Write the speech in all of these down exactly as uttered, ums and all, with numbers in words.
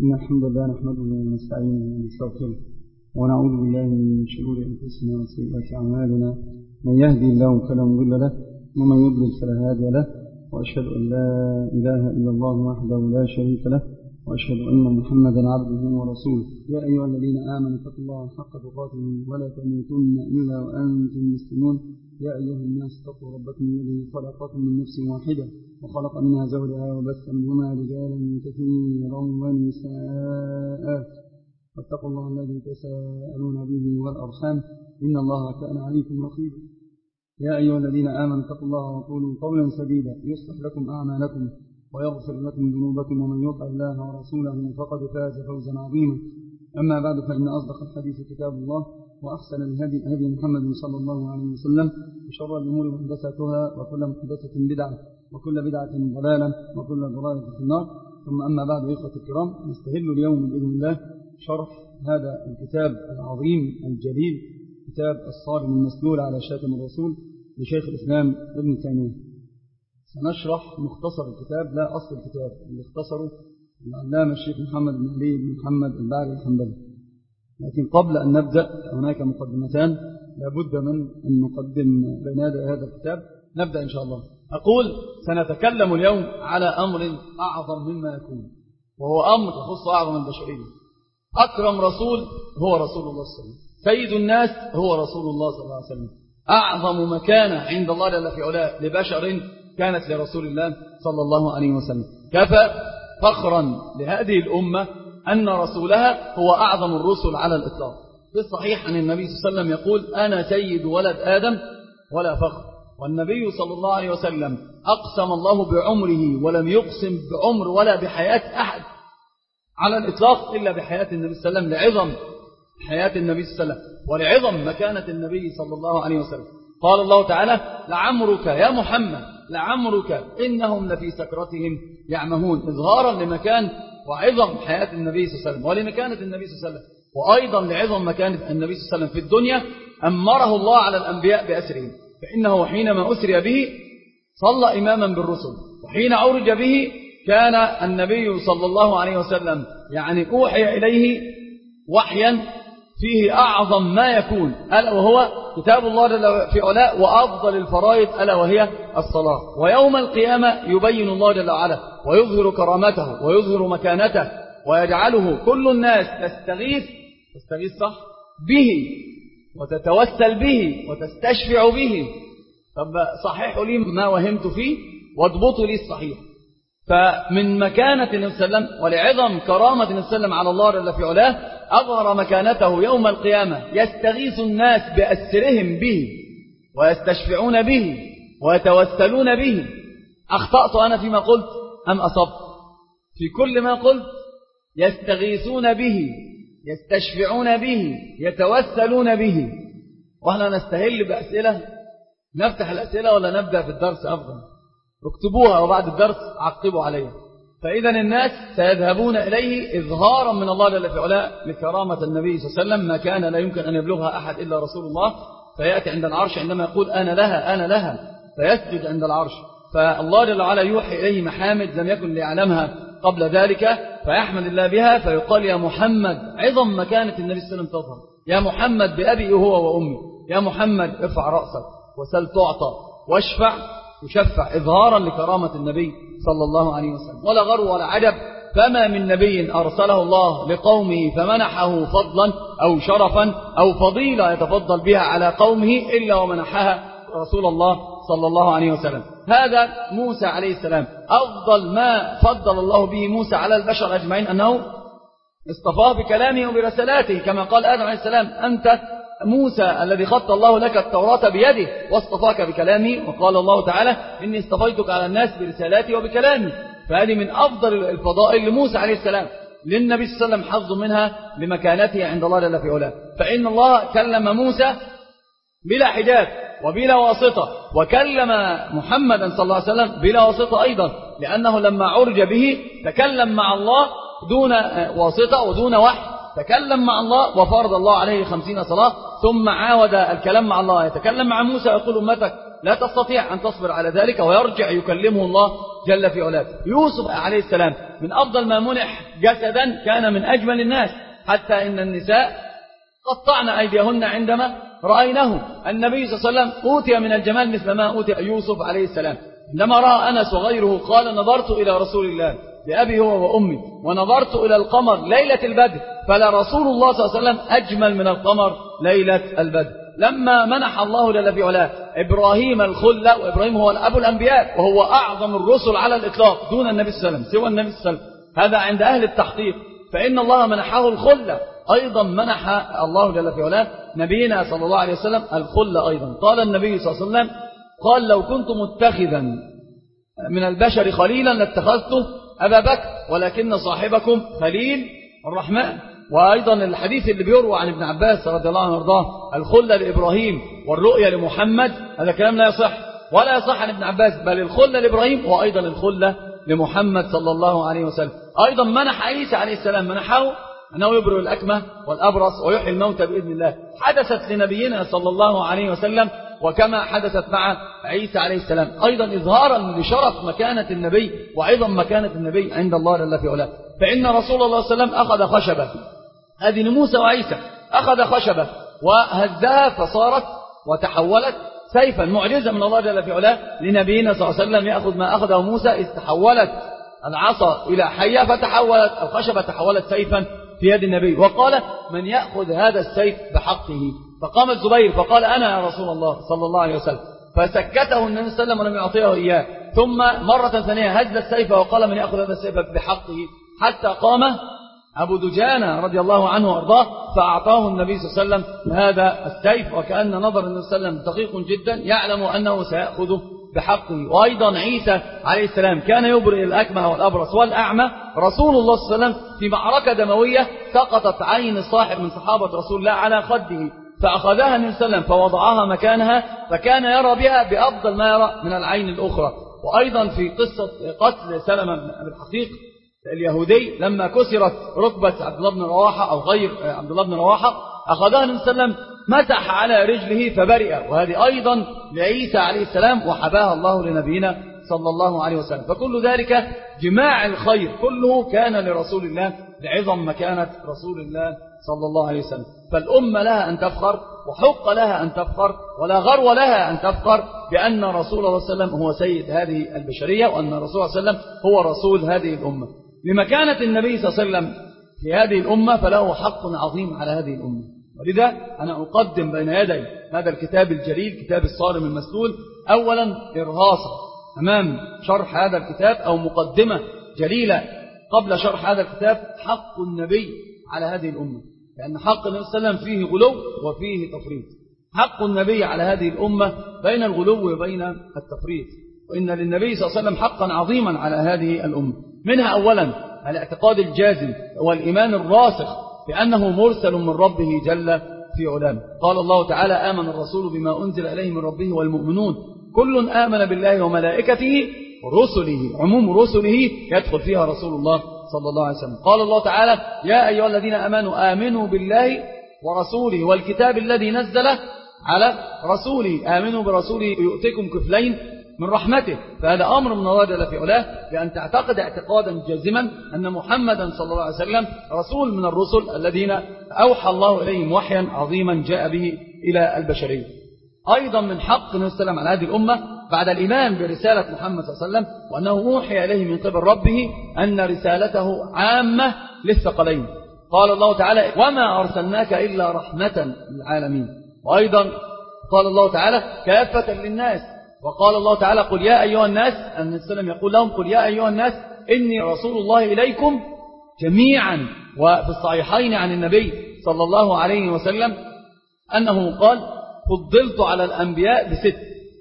إن الحمد لله نحمده ونستعينه ونستغفره ونعوذ بالله من شرور أنفسنا وسيئات أعمالنا. من يهدي الله فلا مضل له ومن يضلل فلا هادي له، وأشهد أن لا إله إلا الله وحده لا شريك له، وأشهد أن محمدا عبده ورسوله. يا أيها الذين آمنوا اتقوا الله حق تقاته ولا تموتن إلا وأنتم مسلمون. يا أيها الناس اتقوا ربكم الذي خلقكم من نفس واحدة وخلق منها زوجها وبث منهما رجالا كثيرا ونساء، واتقوا الله الذي تساءلون به والأرحام إن الله كان عليكم رقيبا. يا أيها الذين آمنوا اتقوا الله وقولوا قولا سديدا يصلح لكم أعمالكم ويغفر لكم ذنوبكم، ومن يطع الله ورسوله فقد فاز فوزا عظيما. أما بعد، فإن أصدق الحديث كتاب الله، وأحسن الهدي هدي محمد صلى الله عليه وسلم، وشر الأمور محدثاتها، وكل محدثة بدعة، وكل بدعة ضلالة، وكل ضلالة في النار. ثم أما بعد، إخوة الكرام، نستهل اليوم بإذن الله شرح هذا الكتاب العظيم الجليل، كتاب الصارم المسلول على شاتم الرسول لشيخ الإسلام ابن تيمية. سنشرح مختصر الكتاب لا أصل الكتاب اللي اختصره العلامة الشيخ محمد بن علي بن محمد البعري الحنبلي. لكن قبل أن نبدأ هناك مقدمتان لابد من أن نقدم بين يدي هذا الكتاب. نبدأ إن شاء الله. أقول سنتكلم اليوم على أمر أعظم مما يكون، وهو أمر يخص أعظم البشرية. أكرم رسول هو رسول الله صلى الله عليه وسلم، سيد الناس هو رسول الله صلى الله عليه وسلم. أعظم مكانة عند الله جل في علاه لبشر كانت لرسول الله صلى الله عليه وسلم. كفى فخرا لهذه الأمة أن رسولها هو أعظم الرسل على الإطلاق. في الصحيح عن النبي صلى الله عليه وسلم يقول: أنا سيد ولد آدم ولا فخر. والنبي صلى الله عليه وسلم أقسم الله بعمره ولم يقسم بعمر ولا بحياة أحد على الإطلاق إلا بحياة النبي صلى الله عليه وسلم، لعظم حياة النبي صلى الله عليه وسلم ولعظم مكانة النبي صلى الله عليه وسلم. قال الله تعالى: لعمرك يا محمد لعمرك إنهم لفي سكرتهم يعمهون، إظهارا لمكان وعظم حياة النبي صلى الله عليه وسلم ولمكانة النبي صلى الله عليه وسلم، وأيضا لعظم مكانة النبي صلى الله عليه وسلم في الدنيا. أمره الله على الأنبياء بأسرهم، فإنه حينما أسري به صلى إماما بالرسل، وحين أورج به كان النبي صلى الله عليه وسلم يعني أوحي إليه وحيا فيه أعظم ما يكون، ألا وهو كتاب الله جل في علاء وأفضل الفرائض ألا وهي الصلاة. ويوم القيامة يبين الله جل وعلا ويظهر كرامته ويظهر مكانته، ويجعله كل الناس تستغيث تستغيث صح به وتتوسل به وتستشفع به. طب صححوا لي ما وهمت فيه واضبطوا لي الصحيح. فمن مكانة النبي صلى الله عليه وسلم ولعظم كرامة النبي صلى الله عليه وسلم على الله جل في علاه أظهر مكانته يوم القيامة، يستغيث الناس بأسرهم به ويستشفعون به ويتوسلون به. أخطأت أنا فيما قلت أم أصبت؟ في كل ما قلت يستغيثون به يستشفعون به يتوسلون به. وإحنا نستهل بأسئلة، نفتح الأسئلة ولا نبدأ في الدرس أفضل؟ اكتبوها وبعد الدرس عقبوا عليها. فإذا الناس سيذهبون إليه إظهارا من الله جل في علاه لكرامة النبي صلى الله عليه وسلم ما كان لا يمكن أن يبلغها أحد إلا رسول الله. فيأتي عند العرش عندما يقول أنا لها أنا لها فيسجد عند العرش، فالله جل وعلا يوحي إليه محامد لم يكن ليعلمها قبل ذلك، فيحمد الله بها فيقال: يا محمد، عظم مكانة النبي صلى الله عليه وسلم تظهر. يا محمد بأبي هو وأمي، يا محمد ارفع رأسك وسل تعطى واشفع وشفع، إظهارا لكرامة النبي صلى الله عليه وسلم. ولا غرو ولا عجب، فما من نبي أرسله الله لقومه فمنحه فضلا أو شرفا أو فضيلة يتفضل بها على قومه إلا ومنحها رسول الله صلى الله عليه وسلم. هذا موسى عليه السلام، أفضل ما فضل الله به موسى على البشر أجمعين أنه اصطفاه بكلامه وبرسالاته، كما قال آدم عليه السلام: أنت موسى الذي خط الله لك التوراة بيده واصطفاك بكلامه. وقال الله تعالى: إني اصطفيتك على الناس برسالاتي وبكلامي. فهذه من أفضل الفضائل لموسى عليه السلام، للنبي صلى الله عليه وسلم حظ منها لمكانته عند الله جل في علاه. فإن الله كلم موسى بلا حجاب وبلا واسطة، وكلم محمدا صلى الله عليه وسلم بلا واسطة أيضا، لأنه لما عرج به تكلم مع الله دون واسطة ودون وحي، تكلم مع الله وفرض الله عليه خمسين صلاة، ثم عاود الكلام مع الله يتكلم مع موسى ويقول: أمتك لا تستطيع أن تصبر على ذلك، ويرجع يكلمه الله جل في علاه. يوسف عليه السلام من أفضل ما منح جسدا كان من أجمل الناس، حتى إن النساء قطعن أيديهن عندما رأينه. النبي صلى الله عليه وسلم أوتي من الجمال مثل ما أوتي يوسف عليه السلام. عندما رأى أنس وغيره قال نظرت إلى رسول الله بأبي هو وأمي ونظرت إلى القمر ليلة البدر فلا رسول الله صلى الله عليه وسلم أجمل من القمر ليلة البدر. لما منح الله جل في علاه إبراهيم الخلة، وإبراهيم هو أبو الأنبياء وهو أعظم الرسل على الإطلاق دون النبي صلى الله عليه وسلم، سوى النبي صلى الله عليه وسلم، هذا عند أهل التحقيق، فإن الله منحه الخلة. أيضا منح الله جل في علاه نبينا صلى الله عليه وسلم الخلة أيضا. قال النبي صلى الله عليه وسلم قال لو كنت متخذا من البشر خليلا لاتخذته أبا بكر ولكن صاحبكم خليل الرحمن. وأيضا الحديث اللي بيروى عن ابن عباس رضي الله عنه وارضاه الخلة لإبراهيم والرؤية لمحمد، هذا كلام لا يصح ولا يصح عن ابن عباس، بل الخلة لإبراهيم وأيضا الخلة لمحمد صلى الله عليه وسلم. أيضا منح عيسى عليه السلام منحه أنه يبرئ الأكمه والأبرص ويحيي الموتى بإذن الله، حدثت لنبينا صلى الله عليه وسلم وكما حدثت مع عيسى عليه السلام، أيضا إظهارا لشرف مكانة النبي وعظم مكانة النبي عند الله جل في علاه. فإن رسول الله صلى الله عليه وسلم أخذ خشبة، هذه موسى وعيسى، أخذ خشبة وهزها فصارت وتحولت سيفا، معجزة من الله جل في علاه لنبينا صلى الله عليه وسلم يأخذ ما أخذه موسى، إذ تحولت العصا إلى حية فتحولت الخشبة تحولت سيفا في يد النبي. وقال من يأخذ هذا السيف بحقه؟ فقام الزبير فقال أنا يا رسول الله صلى الله عليه وسلم، فسكته النبي صلى الله عليه وسلم ولم يعطيه إياه، ثم مرة ثانية هز السيف وقال من يأخذ هذا السيف بحقه؟ حتى قام أبو دجانة رضي الله عنه وأرضاه فأعطاه النبي صلى الله عليه وسلم هذا السيف، وكأن نظر النبي صلى الله عليه وسلم دقيق جدا يعلم أنه سيأخذه بحقه. وأيضا عيسى عليه السلام كان يبرئ الأكمه والأبرص والأعمى. رسول الله صلى الله عليه وسلم في معركة دموية سقطت عين صاحب من صحابة رسول الله على خده، فأخذها النبي صلى الله عليه وسلم فوضعها مكانها، فكان يرى بها بأفضل ما يرى من العين الأخرى. وأيضا في قصة قتل سلمة بن الحقيق اليهودي لما كسرت ركبة عبد الله بن رواحة أو غير عبد الله بن رواحة، أخذها النبي صلى الله عليه وسلم مسح على رجله فبرئ، وهذه أيضا لعيسى عليه السلام وحباها الله لنبينا صلى الله عليه وسلم. فكل ذلك جماع الخير كله كان لرسول الله لعظم مكانة رسول الله صلى الله عليه وسلم. فالأمة لها أن تفخر وحق لها أن تفخر ولا غرو لها أن تفخر بأن رسول الله صلى الله عليه وسلم هو سيد هذه البشرية، وأن رسول الله صلى الله عليه وسلم هو رسول هذه الأمة. لمكانة النبي صلى الله عليه وسلم في هذه الأمة فله حق عظيم على هذه الأمة. ولذا أنا أقدم بين يدي هذا الكتاب الجليل كتاب الصارم المسلول أولا إرهاصا أمام شرح هذا الكتاب أو مقدمة جليلة قبل شرح هذا الكتاب حق النبي على هذه الأمة، لأن حق النبي صلى الله عليه وسلم فيه غلو وفيه تفريط. حق النبي على هذه الأمة بين الغلو وبين التفريط، وإن للنبي صلى الله عليه وسلم حقا عظيما على هذه الأمة. منها أولا الاعتقاد الجازم والإيمان الراسخ بأنه مرسل من ربه جل في علام. قال الله تعالى آمن الرسول بما أنزل إليه من ربه والمؤمنون كل آمن بالله وملائكته ورسله، عموم رسله يدخل فيها رسول الله صلى الله عليه وسلم. قال الله تعالى يا أيها الذين آمنوا آمنوا بالله ورسوله والكتاب الذي نزل على رسوله، آمنوا برسوله يؤتكم كفلين من رحمته. فهذا أمر من الله جل في علاه بأن تعتقد اعتقادا جازما أن محمدا صلى الله عليه وسلم رسول من الرسل الذين أوحى الله إليهم وحيا عظيما جاء به إلى البشرية. أيضا من حق النبي صلى الله عليه وسلم على هذه الأمة بعد الإيمان برسالة محمد صلى الله عليه وسلم وأنه أوحي إليه من قبل ربه أن رسالته عامة للثقلين. قال الله تعالى وما أرسلناك إلا رحمة للعالمين. وأيضا قال الله تعالى كافة للناس. وقال الله تعالى قل يا أيها الناس، النبي صلى الله عليه وسلم يقول لهم قل يا أيها الناس إني رسول الله إليكم جميعا. وفي الصحيحين عن النبي صلى الله عليه وسلم أنه قال فضلت على الأنبياء بست،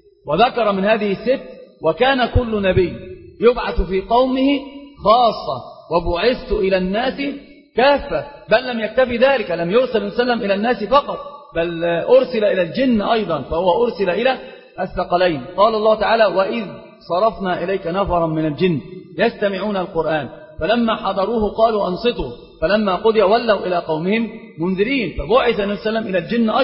وذكر من هذه الست وكان كل نبي يبعث في قومه خاصة وبعثت إلى الناس كافة. بل لم يكتفي ذلك، لم يرسل النبي صلى الله عليه وسلم إلى الناس فقط، بل أرسل إلى الجن أيضا، فهو أرسل إلى الثقلين. قال الله تعالى وإذ صرفنا إليك نفرا من الجن يستمعون القرآن فلما حضروه قالوا أنصتوا فلما قضي ولوا إلى قومهم منذرين. فبعث النبي صلى الله عليه وسلم إلى الجن أيضا،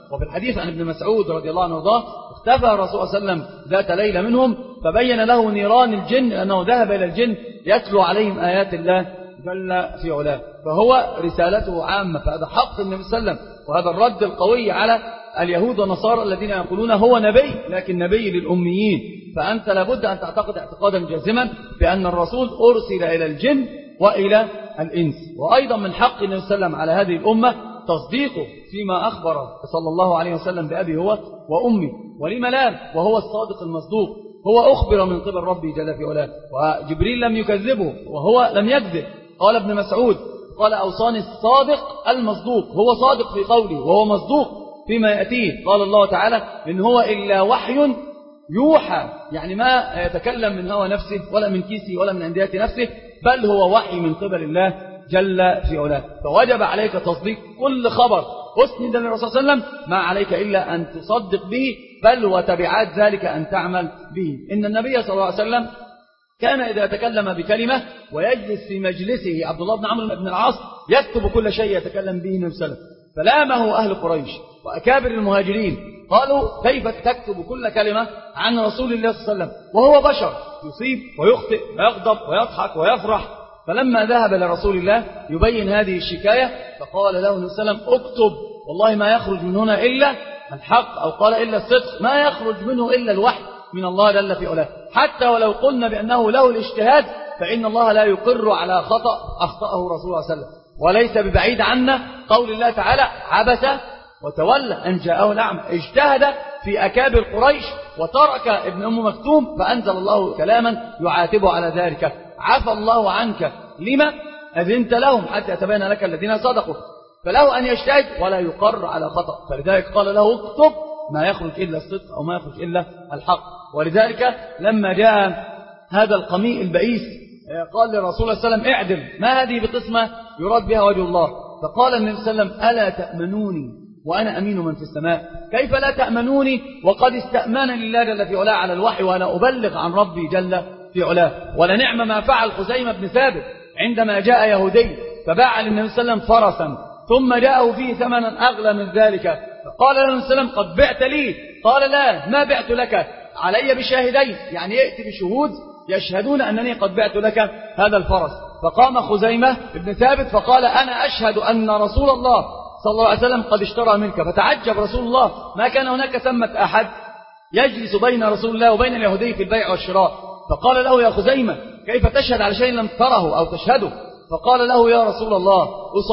وفي الحديث عن ابن مسعود رضي الله عنه وارضاه اختفى الرسول صلى الله عليه وسلم ذات ليلة منهم فبين له نيران الجن أنه ذهب إلى الجن يتلو عليهم آيات الله جل في علاه. فهو رسالته عامة، فهذا حق النبي صلى الله عليه وسلم، وهذا الرد القوي على اليهود والنصارى الذين يقولون هو نبي لكن نبي للأميين. فأنت لابد أن تعتقد اعتقادا جازما بأن الرسول أرسل إلى الجن وإلى الإنس. وأيضا من حق النبي صلى الله عليه وسلم على هذه الأمة تصديقه فيما أخبر صلى الله عليه وسلم بأبي هو وأمي، ولم لا، وهو الصادق المصدوق، هو أخبر من قبل ربي جل في علاه، وجبريل لم يكذبه وهو لم يكذب. قال ابن مسعود قال أوصاني الصادق المصدوق، هو صادق في قوله وهو مصدوق فيما يأتيه. قال الله تعالى إن هو إلا وحي يوحى، يعني ما يتكلم من هوى نفسه ولا من كيسه ولا من عنديات نفسه، بل هو وحي من قبل الله جل في علاه. فوجب عليك تصديق كل خبر أسند للرسول صلى الله عليه وسلم، ما عليك إلا أن تصدق به، بل وتبعات ذلك أن تعمل به. إن النبي صلى الله عليه وسلم كان إذا تكلم بكلمة ويجلس في مجلسه عبد الله بن عمرو بن العاص يكتب كل شيء يتكلم به النبي صلى الله عليه وسلم. فلامه أهل قريش وأكابر المهاجرين قالوا كيف تكتب كل كلمة عن رسول الله صلى الله عليه وسلم وهو بشر يصيب ويخطئ ويغضب ويضحك ويفرح. فلما ذهب لرسول الله يبين هذه الشكاية فقال له النبي صلى الله عليه وسلم اكتب، والله ما يخرج من هنا إلا الحق، أو قال إلا الصدق، ما يخرج منه إلا الوحي من الله جل في علاه. حتى ولو قلنا بأنه له الاجتهاد فإن الله لا يقر على خطأ أخطأه رسول الله صلى الله عليه وسلم. وليس ببعيد عنا قول الله تعالى عبس وتولى أن جاءه الأعمى، اجتهد في أكابر قريش وترك ابن أم مكتوم فأنزل الله كلاما يعاتبه على ذلك. عفى الله عنك لما أذنت لهم حتى يتبين لك الذين صدقوا. فله أن يجتهد ولا يقر على خطأ، فلذلك قال له اكتب ما يخرج إلا الصدق أو ما يخرج إلا الحق. ولذلك لما جاء هذا القميء البئيس قال لرسول الله صلى الله عليه وسلم اعدل، ما هذه بقسمة يراد بها وجه الله؟ فقال النبي صلى الله عليه وسلم ألا تأمنوني وأنا أمين من في السماء؟ كيف لا تأمنوني وقد استأمن لله جل في علاه على الوحي وأنا أبلغ عن ربي جل في علاه؟ ولنعم ما فعل خزيمة بن ثابت عندما جاء يهودي فباع للنبي صلى الله عليه وسلم فرسا ثم جاءه فيه ثمنا أغلى من ذلك، فقال له النبي صلى الله عليه وسلم قد بعت لي؟ قال لا، ما بعت لك، علي بشاهدين، يعني يأتي بشهود يشهدون أنني قد بعت لك هذا الفرس. فقام خزيمة بن ثابت فقال أنا أشهد أن رسول الله صلى الله عليه وسلم قد اشترى منك. فتعجب رسول الله، ما كان هناك ثمة أحد يجلس بين رسول الله وبين اليهودي في البيع والشراء. فقال له يا خزيمة كيف تشهد على شيء لم تره أو تشهده؟ فقال له يا رسول الله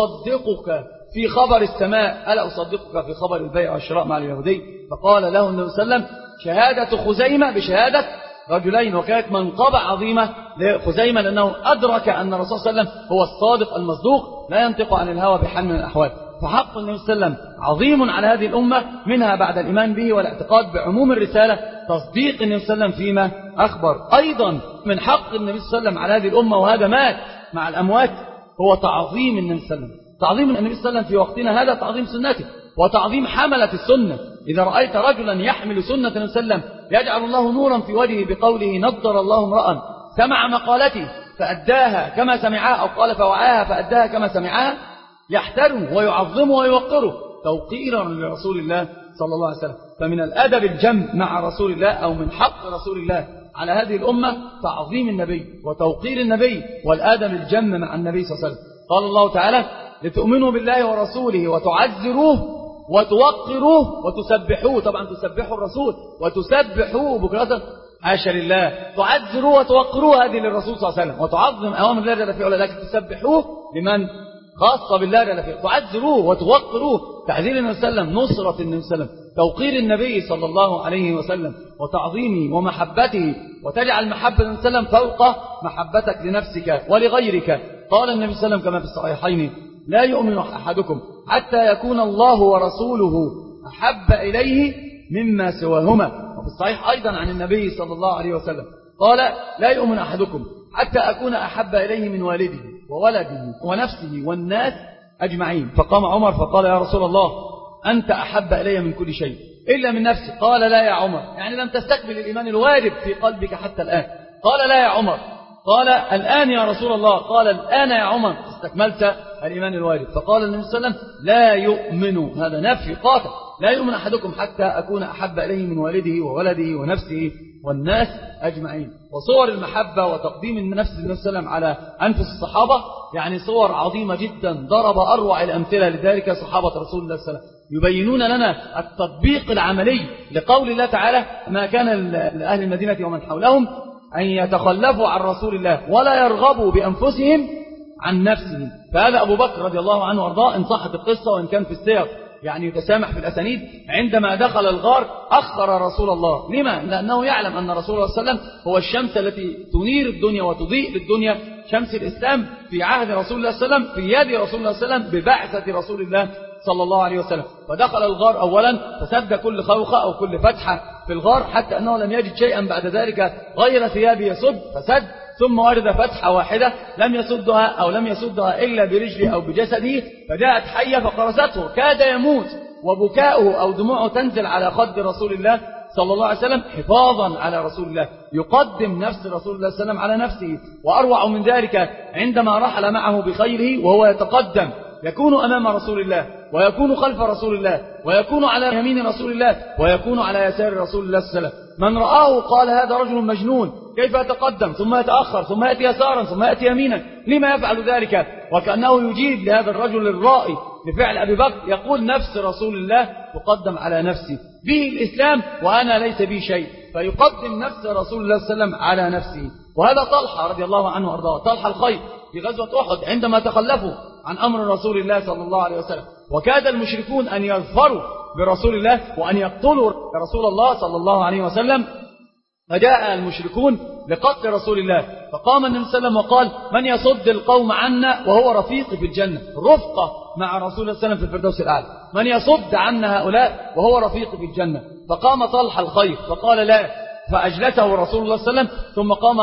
أصدقك في خبر السماء ألا أصدقك في خبر البيع والشراء مع اليهودي؟ فقال له النبي صلى الله عليه وسلم شهادة خزيمة بشهادة رجلين. وكانت منقبة عظيمة لخزيمة لأنه أدرك أن الرسول صلى الله عليه وسلم هو الصادق المصدوق لا ينطق عن الهوى بحال من الأحوال. فحق النبي صلى الله عليه وسلم عظيم على هذه الأمة، منها بعد الإيمان به والاعتقاد بعموم الرسالة تصديق النبي صلى الله عليه وسلم فيما أخبر. أيضا من حق النبي صلى الله عليه وسلم على هذه الأمة، وهذا مات مع الأموات، هو تعظيم النبي صلى الله عليه وسلم. تعظيم النبي صلى الله عليه وسلم في وقتنا هذا تعظيم سنته وتعظيم حملة السنة. إذا رأيت رجلا يحمل سنة النبي صلى الله عليه وسلم يجعل الله نورا في وجهه بقوله نضر الله امرأ سمع مقالتي فأداها كما سمعها، أو قال فوعاها فأداها كما سمعها، يحترم ويعظم ويوقره توقيرا لرسول الله صلى الله عليه وسلم. فمن الأدب الجم مع رسول الله، أو من حق رسول الله على هذه الأمة تعظيم النبي وتوقير النبي والأدب الجم مع النبي صلى الله عليه وسلم. قال الله تعالى لتؤمنوا بالله ورسوله وتعزروه وتوقروه وتسبحوه. طبعا تسبحوا الرسول وتسبحوه بكرة عاشا لله. تعزروه وتوقروه هذه للرسول صلى الله عليه وسلم، وتعظم أوامر الله جل في علاه، لكن تسبحوه لمن؟ خاصة بالله جل في علاه. تعزروه وتوقروه، تعزير النبي صلى الله عليه وسلم، نصرة النبي صلى الله عليه وسلم، توقير النبي صلى الله عليه وسلم وتعظيمه ومحبته، وتجعل محبة النبي صلى الله عليه وسلم فوق محبتك لنفسك ولغيرك. قال النبي صلى الله عليه وسلم كما في الصحيحين لا يؤمن أحدكم حتى يكون الله ورسوله أحب إليه مما سواهما. وفي الصحيح أيضا عن النبي صلى الله عليه وسلم قال لا يؤمن أحدكم حتى أكون أحب إليه من والده وولده ونفسه والناس أجمعين. فقام عمر فقال يا رسول الله أنت أحب إلي من كل شيء إلا من نفسي. قال لا يا عمر، يعني لم تستقبل الإيمان الواجب في قلبك حتى الآن. قال لا يا عمر. قال الآن يا رسول الله. قال الآن يا عمر استكملت الإيمان الواجب. فقال النبي صلى الله عليه وسلم لا يؤمن، هذا نفي قاطع، لا يؤمن أحدكم حتى أكون أحب إليه من والده وولده ونفسه والناس أجمعين. وصور المحبة وتقديم النفس النبي صلى الله عليه وسلم على أنفس الصحابة يعني صور عظيمة جدا، ضرب أروع الأمثلة لذلك صحابة رسول الله صلى الله عليه وسلم يبينون لنا التطبيق العملي لقول الله تعالى ما كان لأهل المدينة ومن حولهم أن يتخلفوا عن رسول الله ولا يرغبوا بأنفسهم عن نفسه. فهذا أبو بكر رضي الله عنه وارضاه إن صحت القصة وإن كان في السياق يعني يتسامح في الأسانيد، عندما دخل الغار أخر رسول الله. لما؟ لأنه يعلم أن رسول الله صلى الله عليه وسلم هو الشمس التي تنير الدنيا وتضيء للدنيا، شمس الإسلام في عهد رسول الله صلى الله عليه وسلم، في يد رسول الله صلى الله عليه وسلم ببعثة رسول الله صلى الله عليه وسلم. فدخل الغار أولا فسد كل خوخة أو كل فتحة في الغار حتى أنه لم يجد شيئا بعد ذلك غير ثياب يسد فسد، ثم ورد فتحة واحدة لم يسدها أو لم يسدها إلا برجله أو بجسده، فجاءت حية فقرصته كاد يموت، وبكاؤه أو دموعه تنزل على خد رسول الله صلى الله عليه وسلم حفاظا على رسول الله، يقدم نفس رسول الله صلى الله عليه وسلم على نفسه. وأروع من ذلك عندما رحل معه بخيره وهو يتقدم يكون أمام رسول الله ويكون خلف رسول الله ويكون على يمين رسول الله ويكون على يسار رسول الله صلى الله عليه وسلم. من رآه قال هذا رجل مجنون، كيف يتقدم ثم يتأخر ثم يأتي يسارا ثم يأتي يمينا، لما يفعل ذلك؟ وكأنه يجيب لهذا الرجل الرائي لفعل أبي بكر يقول نفس رسول الله تقدم على نفسي، به الإسلام وأنا ليس بي شيء، فيقدم نفس رسول الله صلى الله عليه وسلم على نفسه. وهذا طلحة رضي الله عنه وارضاه، طلحة الخير في غزوة أحد عندما تخلفوا عن أمر رسول الله صلى الله عليه وسلم، وكاد المشركون أن يظفروا برسول الله وأن يقتلوا رسول الله صلى الله عليه وسلم، فجاء المشركون لقتل رسول الله، فقام النبي صلى الله عليه وسلم وقال من يصد القوم عنا وهو رفيقي في الجنة، رفقة مع رسول الله صلى الله عليه وسلم في الفردوس الأعلى، من يصد عنا هؤلاء وهو رفيقي في الجنة. فقام طلحة الخير فقال لا، فأجلسه رسول الله صلى الله عليه وسلم، ثم قام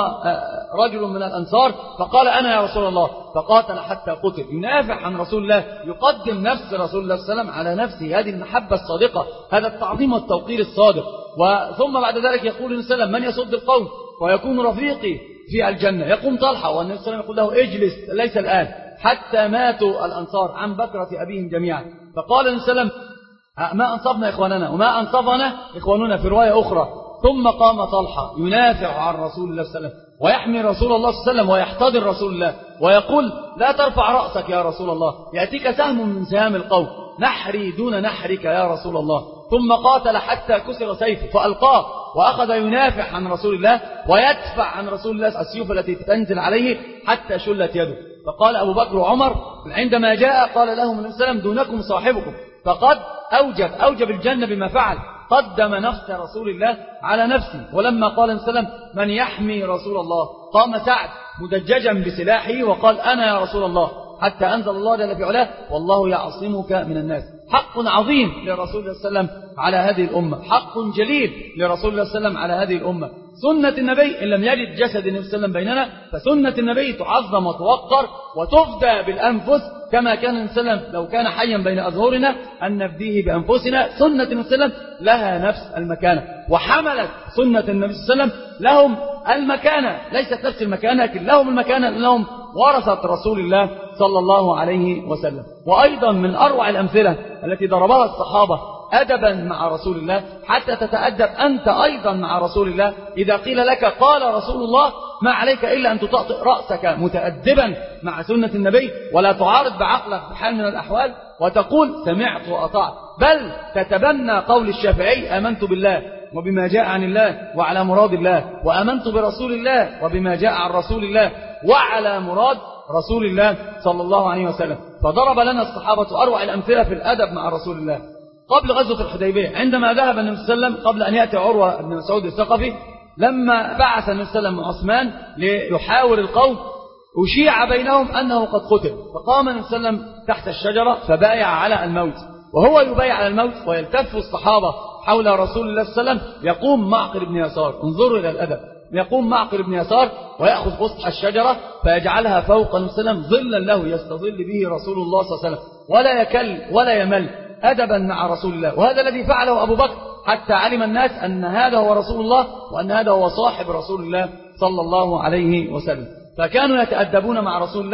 رجل من الأنصار فقال أنا يا رسول الله، فقاتل حتى قتل، ينافع عن رسول الله، يقدم نفس رسول الله صلى الله عليه وسلم على نفسه. هذه المحبة الصادقة، هذا التعظيم والتوقير الصادق. وثم بعد ذلك يقول النبي صلى الله عليه وسلم من يصد القوم ويكون رفيقي في الجنة، يقوم طلحة والنبي صلى الله عليه وسلم يقول له اجلس ليس الآن، حتى ماتوا الأنصار عن بكرة أبيهم جميعا. فقال النبي صلى الله عليه وسلم ما أنصفنا إخواننا وما أنصفنا إخواننا في رواية أخرى. ثم قام طلحة ينافع عن رسول الله صلى الله عليه وسلم ويحمي رسول الله صلى الله عليه وسلم ويحتضر رسول الله ويقول لا ترفع رأسك يا رسول الله، يأتيك سهم من سهام القوم، نحري دون نحرك يا رسول الله. ثم قاتل حتى كسر سيفه فألقاه، وأخذ ينافع عن رسول الله ويدفع عن رسول الله السيوف التي تنزل عليه حتى شلت يده. فقال أبو بكر وعمر عندما جاء قال لهم النبي صلى الله عليه وسلم دونكم صاحبكم، فقد أوجب أوجب الجنة بما فعل، قدم نفس رسول الله على نفسه. ولما قال النبي صلى الله عليه وسلم من يحمي رسول الله قام سعد مدججا بسلاحه وقال أنا يا رسول الله، حتى أنزل الله جل في علاه والله يعصمك من الناس. حق عظيم لرسول الله صلى الله عليه وسلم على هذه الأمة، حق جليل لرسول الله صلى الله عليه وسلم على هذه الأمة. سنة النبي إن لم يجد جسد النبي صلى الله عليه وسلم بيننا، فسنة النبي تعظم وتوقر وتفدى بالأنفس، كما كان النبي صلى الله عليه وسلم لو كان حيا بين أظهرنا أن نفديه بأنفسنا. سنة النبي صلى الله عليه وسلم لها نفس المكانة، وحملت سنة النبي صلى الله عليه وسلم لهم المكانة، ليست نفس المكانة لكن لهم المكانة لأنهم ورثة رسول الله صلى الله عليه وسلم. وأيضا من أروع الأمثلة التي ضربها الصحابة أدبا مع رسول الله حتى تتأدب أنت أيضا مع رسول الله، إذا قيل لك قال رسول الله ما عليك إلا أن تطأطئ رأسك متأدبا مع سنة النبي، ولا تعارض بعقلك بحال من الأحوال وتقول سمعت وأطعت، بل تتبنى قول الشافعي آمنت بالله وبما جاء عن الله وعلى مراد الله، وآمنت برسول الله وبما جاء عن رسول الله وعلى مراد رسول الله صلى الله عليه وسلم. فضرب لنا الصحابة أروع الأمثلة في الأدب مع رسول الله. قبل غزوة الحديبية عندما ذهب النبي صلى الله عليه وسلم قبل أن يأتي عروة بن مسعود الثقفي، لما بعث النبي صلى الله عليه وسلم عثمان ليحاور القوم أشيع بينهم أنه قد قتل، فقام النبي صلى الله عليه وسلم تحت الشجرة فبايع على الموت، وهو يبايع على الموت ويلتف الصحابة حول رسول الله صلى الله عليه وسلم، يقوم معقل بن يسار، انظروا إلى الأدب، يقوم معقل بن يسار ويأخذ قسط الشجرة فيجعلها فوق النبي صلى الله عليه وسلم ظلا له يستظل به رسول الله صلى الله عليه وسلم، ولا يكل ولا يمل، أدبا مع رسول الله. وهذا الذي فعله أبو بكر حتى علم الناس أن هذا هو رسول الله وأن هذا هو صاحب رسول الله صلى الله عليه وسلم. فكانوا يتأدبون مع رسول الله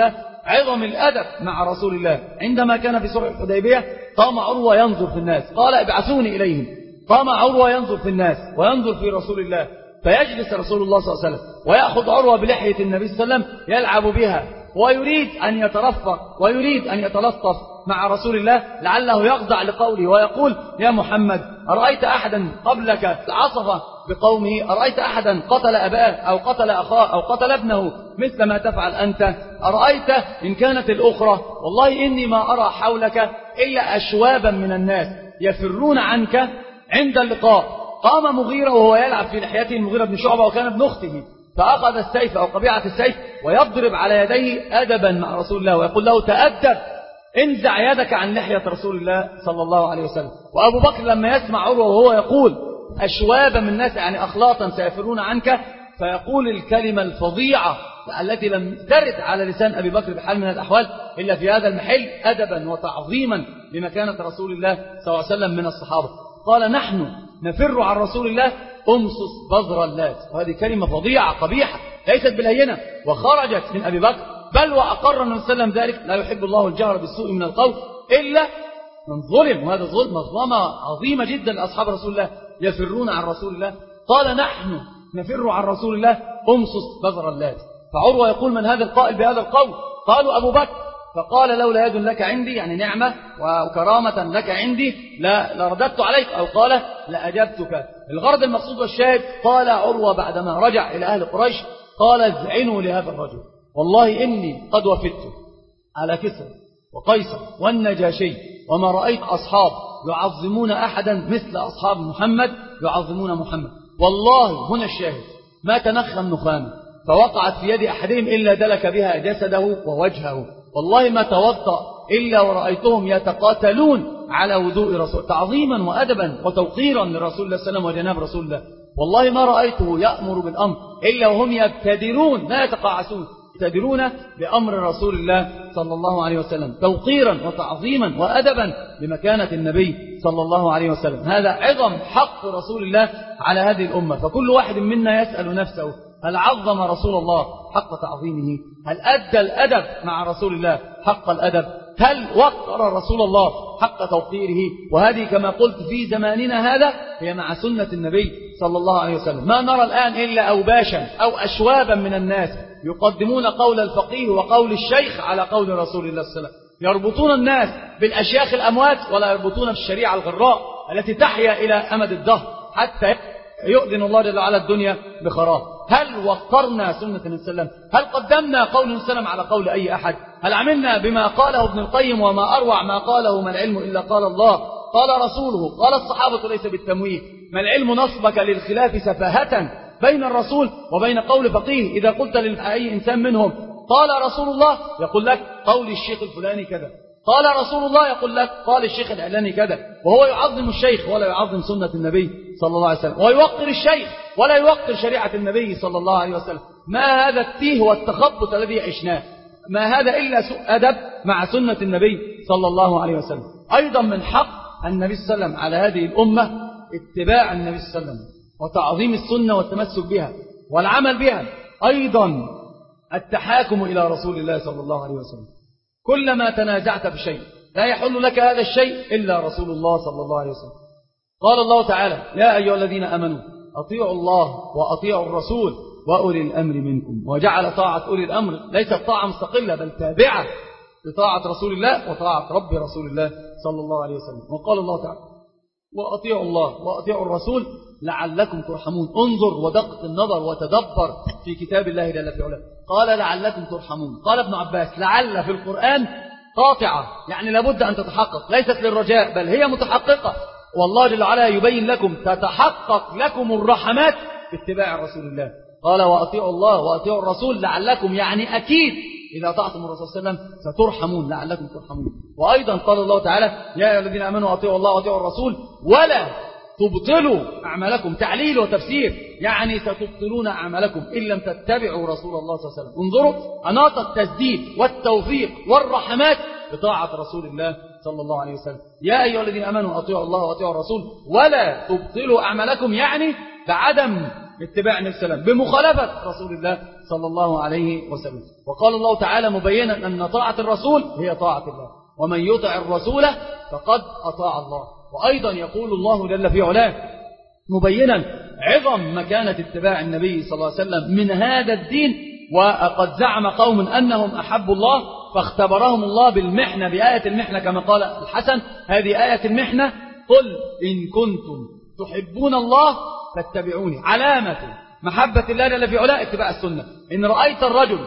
عظم الأدب مع رسول الله. عندما كان في صلح الحديبية قام عروة ينظر في الناس، قال ابعثوني إليهم. قام عروة ينظر في الناس وينظر في رسول الله، فيجلس رسول الله صلى الله عليه وسلم ويأخذ عروة بلحية النبي صلى الله عليه وسلم يلعب بها، ويريد أن يترفق ويريد أن يتلطف مع رسول الله لعله يخضع لقوله ويقول: يا محمد، أرأيت أحدا قبلك عصف بقومه؟ أرأيت أحدا قتل أباه أو قتل أخاه أو قتل ابنه مثل ما تفعل أنت؟ أرأيت إن كانت الأخرى؟ والله إني ما أرى حولك إلا أشوابا من الناس يفرون عنك عند اللقاء. قام مغيرة وهو يلعب في لحيته، المغيرة بن شعبة وكان ابن أخته، فأخذ السيف أو قبيعة السيف ويضرب على يديه أدبا مع رسول الله ويقول له: تأدب، انزع يدك عن لحية رسول الله صلى الله عليه وسلم. وأبو بكر لما يسمع عروة وهو يقول أشوابا من الناس يعني أخلاطا سيفرون عنك، فيقول الكلمة الفظيعة التي لم ترد على لسان أبي بكر بحال من الأحوال إلا في هذا المحل أدبا وتعظيما لمكانة رسول الله صلى الله عليه وسلم من الصحابة. قال: نحن نفر عن رسول الله أمصص بذر اللات. وهذه كلمة فظيعة قبيحة ليست بالهينة، وخرجت من أبي بكر، بل وأقر النبي صلى الله عليه وسلم ذلك: لا يحب الله الجهر بالسوء من القول إلا من ظلم. وهذا ظلم، مظلمة عظيمة جدا لأصحاب رسول الله يفرون عن رسول الله. قال: نحن نفر عن رسول الله أمصص بذر اللات. فعروة يقول: من هذا القائل بهذا القول؟ قالوا: أبو بكر. فقال: لولا يد لك عندي، يعني نعمة وكرامة لك عندي، لا لرددت عليك، أو قال لأجبتك. الغرض المقصود والشاهد: قال عروة بعدما رجع إلى أهل قريش، قال: اذعنوا لهذا الرجل، والله إني قد وفدت على كسرى وقيصر والنجاشي، وما رأيت أصحاب يعظمون أحدا مثل أصحاب محمد يعظمون محمد. والله هنا الشاهد: ما تنخم نخامة فوقعت في يد أحدهم إلا دلك بها جسده ووجهه. والله ما توضأ إلا ورأيتهم يتقاتلون على وضوء رسول، تعظيما وأدبا وتوقيرا لرسول الله صلى الله عليه وسلم وجناب رسول الله. والله ما رأيته يأمر بالأمر إلا وهم يبتدرون، لا يتقاعسون، يبتدرون بأمر رسول الله صلى الله عليه وسلم، توقيرا وتعظيما وأدبا لمكانة النبي صلى الله عليه وسلم. هذا عظم حق رسول الله على هذه الأمة. فكل واحد منا يسأل نفسه: هل عظم رسول الله حق تعظيمه؟ هل أدى الأدب مع رسول الله حق الأدب؟ هل وقر رسول الله حق توقيره؟ وهذه كما قلت في زماننا هذا هي مع سنة النبي صلى الله عليه وسلم. ما نرى الآن إلا أوباشا أو أشوابا من الناس يقدمون قول الفقيه وقول الشيخ على قول رسول الله صلى الله عليه وسلم، يربطون الناس بالأشياخ الأموات ولا يربطون بالشريعة الغراء التي تحيا إلى أمد الدهر حتى يؤذن الله جل وعلا الدنيا بخراب. هل وقرنا سنة النبي صلى الله عليه وسلم؟ هل قدمنا قول النبي صلى الله عليه وسلم على قول أي أحد؟ هل عملنا بما قاله ابن القيم: وما أروع ما قاله ما العلم إلا قال الله قال رسوله قال الصحابة ليس بالتمويه؟ ما العلم نصبك للخلاف سفاهة بين الرسول وبين قول فقيه؟ إذا قلت لأي إنسان منهم قال رسول الله يقول لك قول الشيخ الفلاني كذا، قال رسول الله يقول لك قال الشيخ العلاني كذا، وهو يعظم الشيخ ولا يعظم سنة النبي صلى الله عليه وسلم، ويوقر الشيخ ولا يوقر شريعة النبي صلى الله عليه وسلم. ما هذا التيه والتخبط الذي عشناه؟ ما هذا إلا سوء أدب مع سنة النبي صلى الله عليه وسلم. أيضا من حق النبي صلى الله عليه وسلم على هذه الأمة اتباع النبي صلى الله عليه وسلم وتعظيم السنة والتمسك بها والعمل بها. أيضا التحاكم إلى رسول الله صلى الله عليه وسلم. كلما تنازعت في شيء لا يحل لك هذا الشيء إلا رسول الله صلى الله عليه وسلم. قال الله تعالى: يا أيها الذين آمنوا أطيعوا الله وأطيعوا الرسول وأولي الأمر منكم. وجعل طاعة أولي الأمر ليست طاعة مستقلة بل تابعة لطاعة رسول الله وطاعة رب رسول الله صلى الله عليه وسلم. وقال الله تعالى: وأطيعوا الله وأطيعوا الرسول لعلكم ترحمون. انظر ودقق النظر وتدبر في كتاب الله جل في علاه. قال لعلكم ترحمون. قال ابن عباس: لعل في القرآن قاطعة، يعني لابد أن تتحقق، ليست للرجاء بل هي متحققة. والله جل وعلا يبين لكم تتحقق لكم الرحمات باتباع رسول الله. قال: وأطيعوا الله وأطيعوا الرسول لعلكم، يعني أكيد إذا أطعتم الرسول صلى الله عليه وسلم سترحمون، لعلكم ترحمون. وأيضا قال الله تعالى: يا أيها الذين آمنوا أطيعوا الله وأطيعوا الرسول ولا تبطلوا أعمالكم. تعليل وتفسير، يعني ستبطلون أعمالكم إن لم تتبعوا رسول الله صلى الله عليه وسلم. انظروا أناط التسديد والتوفيق والرحمات بطاعة رسول الله صلى الله عليه وسلم. يا أيها الذين آمنوا أطيعوا الله وأطيعوا الرسول ولا تبطلوا أعمالكم، يعني بعدم اتباع النبي صلى الله عليه وسلم بمخالفة رسول الله صلى الله عليه وسلم. وقال الله تعالى مبينا أن طاعة الرسول هي طاعة الله، ومن يطع الرسول فقد أطاع الله. وأيضا يقول الله جل في علاه مبينا عظم مكانة اتباع النبي صلى الله عليه وسلم من هذا الدين، وقد زعم قوم أنهم أحبوا الله فاختبرهم الله بالمحنة بآية المحنة كما قال الحسن هذه آية المحنة، قل إن كنتم تحبون الله فاتبعوني. علامة محبة الله جل في علاه اتباع السنة. إن رأيت الرجل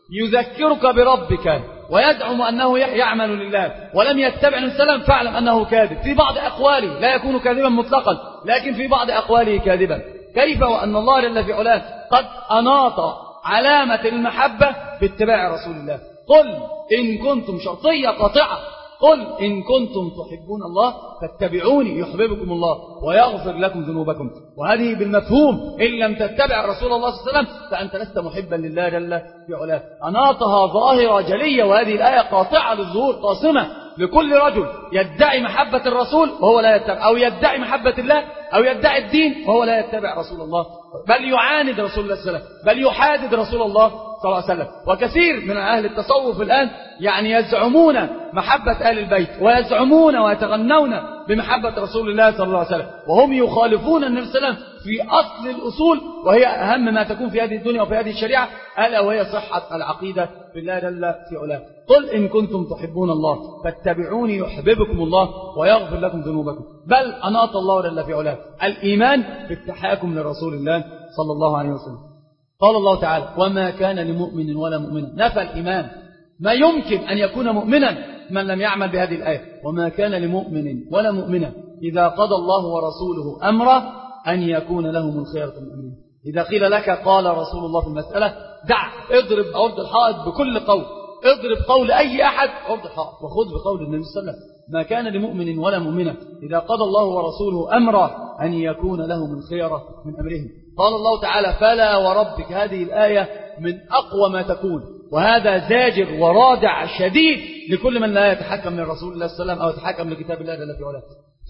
يذكرك بربك ويزعم أنه يعمل لله ولم يتبع النبي صلى الله عليه وسلم فاعلم أنه كاذب. في بعض أقواله لا يكون كاذبا مطلقا، لكن في بعض أقواله كاذبا. كيف وأن الله جل في علاه قد أناط علامة المحبة باتباع رسول الله. قل إن كنتم شرطية قاطعة، قل إن كنتم تحبون الله فاتبعوني يحببكم الله ويغفر لكم ذنوبكم. وهذه بالمفهوم إن لم تتبع رسول الله صلى الله عليه وسلم فأنت لست محبا لله جل في علاه. أناطها ظاهرة جلية، وهذه الآية قاطعة للظهور قاسمة لكل رجل يدعي محبة الرسول وهو لا يتبع، أو يدعي محبة الله أو يدعي الدين وهو لا يتبع رسول الله، بل يعاند رسول الله صلى الله عليه وسلم، بل يحادد رسول الله صلى الله عليه وسلم. وكثير من أهل التصوف الآن يعني يزعمون محبة أهل البيت ويزعمون ويتغنون بمحبة رسول الله صلى الله عليه وسلم، وهم يخالفون النبي صلى الله عليه وسلم في أصل الأصول، وهي أهم ما تكون في هذه الدنيا وفي هذه الشريعة، ألا وهي صحة العقيدة بالله جل في علاه. قل إن كنتم تحبون الله فاتبعوني يحببكم الله ويغفر لكم ذنوبكم. بل أناط الله جل في علاه الإيمان بالتحاكم لرسول الله صلى الله عليه وسلم. قال الله تعالى وما كان لمؤمن ولا مؤمنة، نفى الإيمان، ما يمكن أن يكون مؤمنا من لم يعمل بهذه الآية. وما كان لمؤمن ولا مؤمنة إذا قضى الله ورسوله أمرا أن يكون لهم الخيرة من أمره. إذا قيل لك قال رسول الله في المسألة دع، اضرب عرض الحائط بكل قول، اضرب قول أي أحد عرض الحائط وخذ بقول النبي صلى الله عليه وسلم. ما كان لمؤمن ولا مؤمنة إذا قضى الله ورسوله أمرا أن يكون لهم الخيرة من أمرهم. قال الله تعالى فلا وربك، هذه الآية من أقوى ما تكون، وهذا زاجر ورادع شديد لكل من لا يتحكم من رسول الله صلى الله عليه وسلم أو يتحكم لكتاب الله جل في علاه.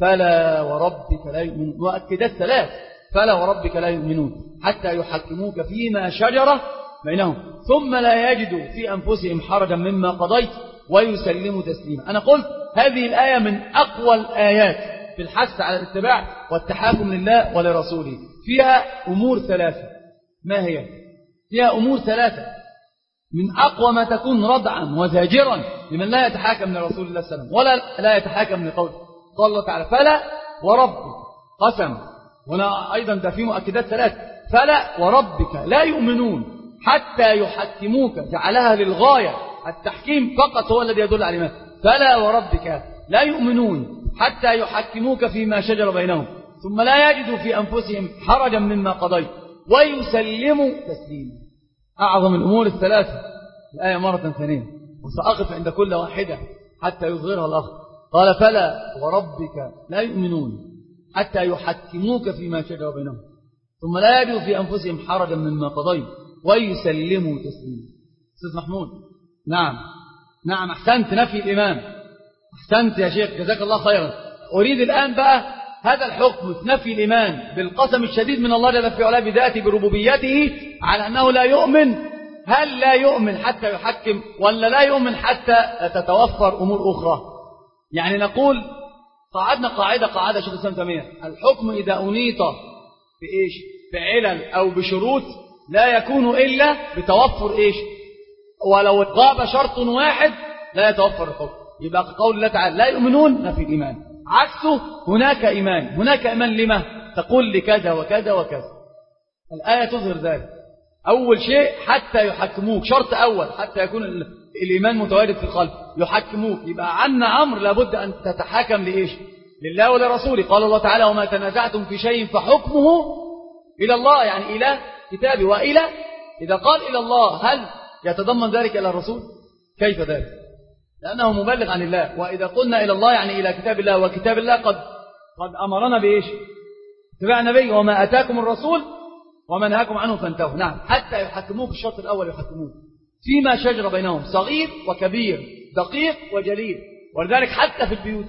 فلا وربك لا يؤمنون، مؤكدات ثلاث، فلا وربك لا يؤمنون حتى يحكموك فيما شجر بينهم ثم لا يجدوا في أنفسهم حرجا مما قضيت ويسلموا تسليما. أنا قلت هذه الآية من أقوى الآيات في الحث على الاتباع والتحاكم لله ولرسوله. فيها أمور ثلاثة. ما هي؟ فيها أمور ثلاثة من أقوى ما تكون ردعا وزاجرا لمن لا يتحاكم لرسول الله صلى الله عليه وسلم ولا لا يتحاكم لقوله. قال الله تعالى فلا وربك، قسم، هنا أيضا ده في مؤكدات ثلاث. فلا وربك لا يؤمنون حتى يحكموك، جعلها للغاية، التحكيم فقط هو الذي يدل على ما. فلا وربك لا يؤمنون حتى يحكموك فيما شجر بينهم ثم لا يجدوا في أنفسهم حرجا مما قضيت ويسلموا تسليما. أعظم الأمور الثلاثة الآية مرة ثانية، وسأقف عند كل واحدة حتى يظهرها الآخر. قال فلا وربك لا يؤمنون حتى يحكموك فيما شجر بينهم ثم لا يجدوا في أنفسهم حرجا مما قضيت ويسلموا تسليما. أستاذ محمود، نعم نعم أحسنت، نفي الإيمان، أحسنت يا شيخ جزاك الله خيرا. أريد الآن بقى هذا الحكم في نفي الإيمان بالقسم الشديد من الله جل في علاه بذاته بربوبيته على أنه لا يؤمن. هل لا يؤمن حتى يحكم ولا لا يؤمن حتى تتوفر أمور أخرى؟ يعني نقول قاعدنا قاعدة قاعدة شيخ الإسلام تيمية، الحكم إذا أنيط بإيش؟ بعلل أو بشروط لا يكون إلا بتوفر إيش؟ ولو غاب شرط واحد لا يتوفر الحكم. يبقى قول الله تعالى لا يؤمنون نفي الإيمان، عكسه هناك إيمان. هناك إيمان لما؟ تقول لكذا وكذا وكذا. الآية تظهر ذلك. أول شيء حتى يحكموك، شرط أول حتى يكون الإيمان متواجد في القلب، يحكموك. يبقى عنا أمر لابد أن تتحكم لإيش؟ لله ولرسوله. قال الله تعالى وما تنازعتم في شيء فحكمه إلى الله، يعني إلى كتابه. وإلى إذا قال إلى الله هل يتضمن ذلك إلى الرسول؟ كيف ذلك؟ لأنه مبلغ عن الله. وإذا قلنا إلى الله يعني إلى كتاب الله، وكتاب الله قد قد أمرنا بإيش؟ اتباع النبي وما أتاكم الرسول وما نهاكم عنه فانتهوا. نعم حتى يحكموك، الشرط الأول يحكموك فيما شجر بينهم، صغير وكبير، دقيق وجليل. ولذلك حتى في البيوتات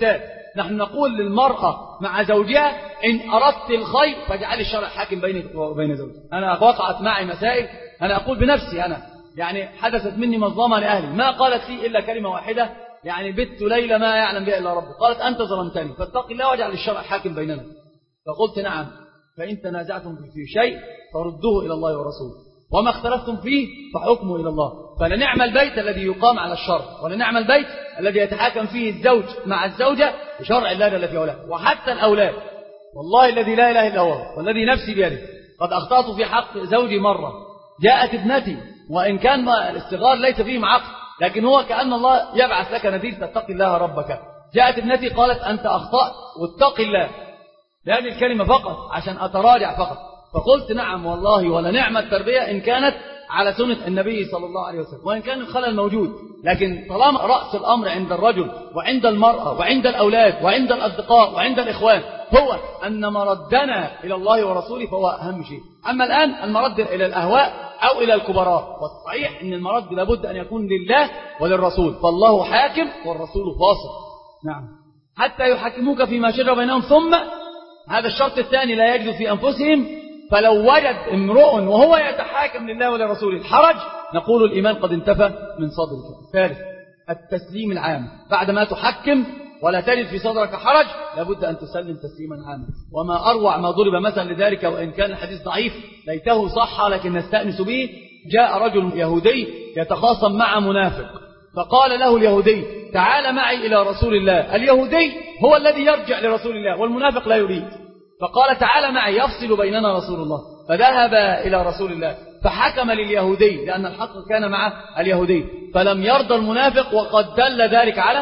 نحن نقول للمرأة مع زوجها إن أردت الخير فاجعلي الشرع حاكم بينك وبين زوجك. أنا وقعت معي مسائل، أنا أقول بنفسي أنا يعني حدثت مني مظلمة لأهلي، ما قالت لي إلا كلمة واحدة، يعني بت ليلى ما يعلم بها إلا ربي، قالت أنت ظلمتني فاتق الله واجعل الشرع حاكم بيننا. فقلت نعم، فإن تنازعتم في شيء فردوه إلى الله ورسوله، وما اختلفتم فيه فحكمه إلى الله. فلنعم البيت الذي يقام على الشرع، ولنعم البيت الذي يتحاكم فيه الزوج مع الزوجة بشرع الله جل في علاه. وحتى الأولاد والله الذي لا إله إلا هو والذي نفسي بيده قد أخطأت في حق زوجي مرة. جاءت ابنتي وإن كان الاستغار ليس فيه عقل، لكن هو كأن الله يبعث لك نذير تتقي الله ربك. جاءت ابنتي قالت أنت أخطأت واتق الله، هذه الكلمة فقط عشان أتراجع فقط. فقلت نعم والله ولنعم التربية إن كانت على سنة النبي صلى الله عليه وسلم، وإن كان الخلل موجود، لكن طالما رأس الأمر عند الرجل وعند المرأة وعند الأولاد وعند الأصدقاء وعند الإخوان هو أن مردنا إلى الله ورسوله فهو أهم شيء. أما الآن المرد إلى الأهواء أو إلى الكبراء، والصحيح أن المرد لابد أن يكون لله وللرسول، فالله حاكم والرسول فاصل. نعم، حتى يحكموك فيما شجر بينهم، ثم هذا الشرط الثاني لا يجد في أنفسهم، فلو وجد امرؤ وهو يتحاكم لله ولرسوله الحرج نقول الإيمان قد انتفى من صدرك. ثالث التسليم العام، بعدما تحكم ولا تجد في صدرك حرج لابد أن تسلم تسليما عاما. وما أروع ما ضرب مثلا لذلك، وإن كان الحديث ضعيف ليته صح لكن نستأنس به. جاء رجل يهودي يتخاصم مع منافق، فقال له اليهودي تعال معي إلى رسول الله. اليهودي هو الذي يرجع لرسول الله والمنافق لا يريد، فقال تعال معي يفصل بيننا رسول الله. فذهب إلى رسول الله فحكم لليهودي لأن الحق كان مع اليهودي، فلم يرضى المنافق، وقد دل ذلك على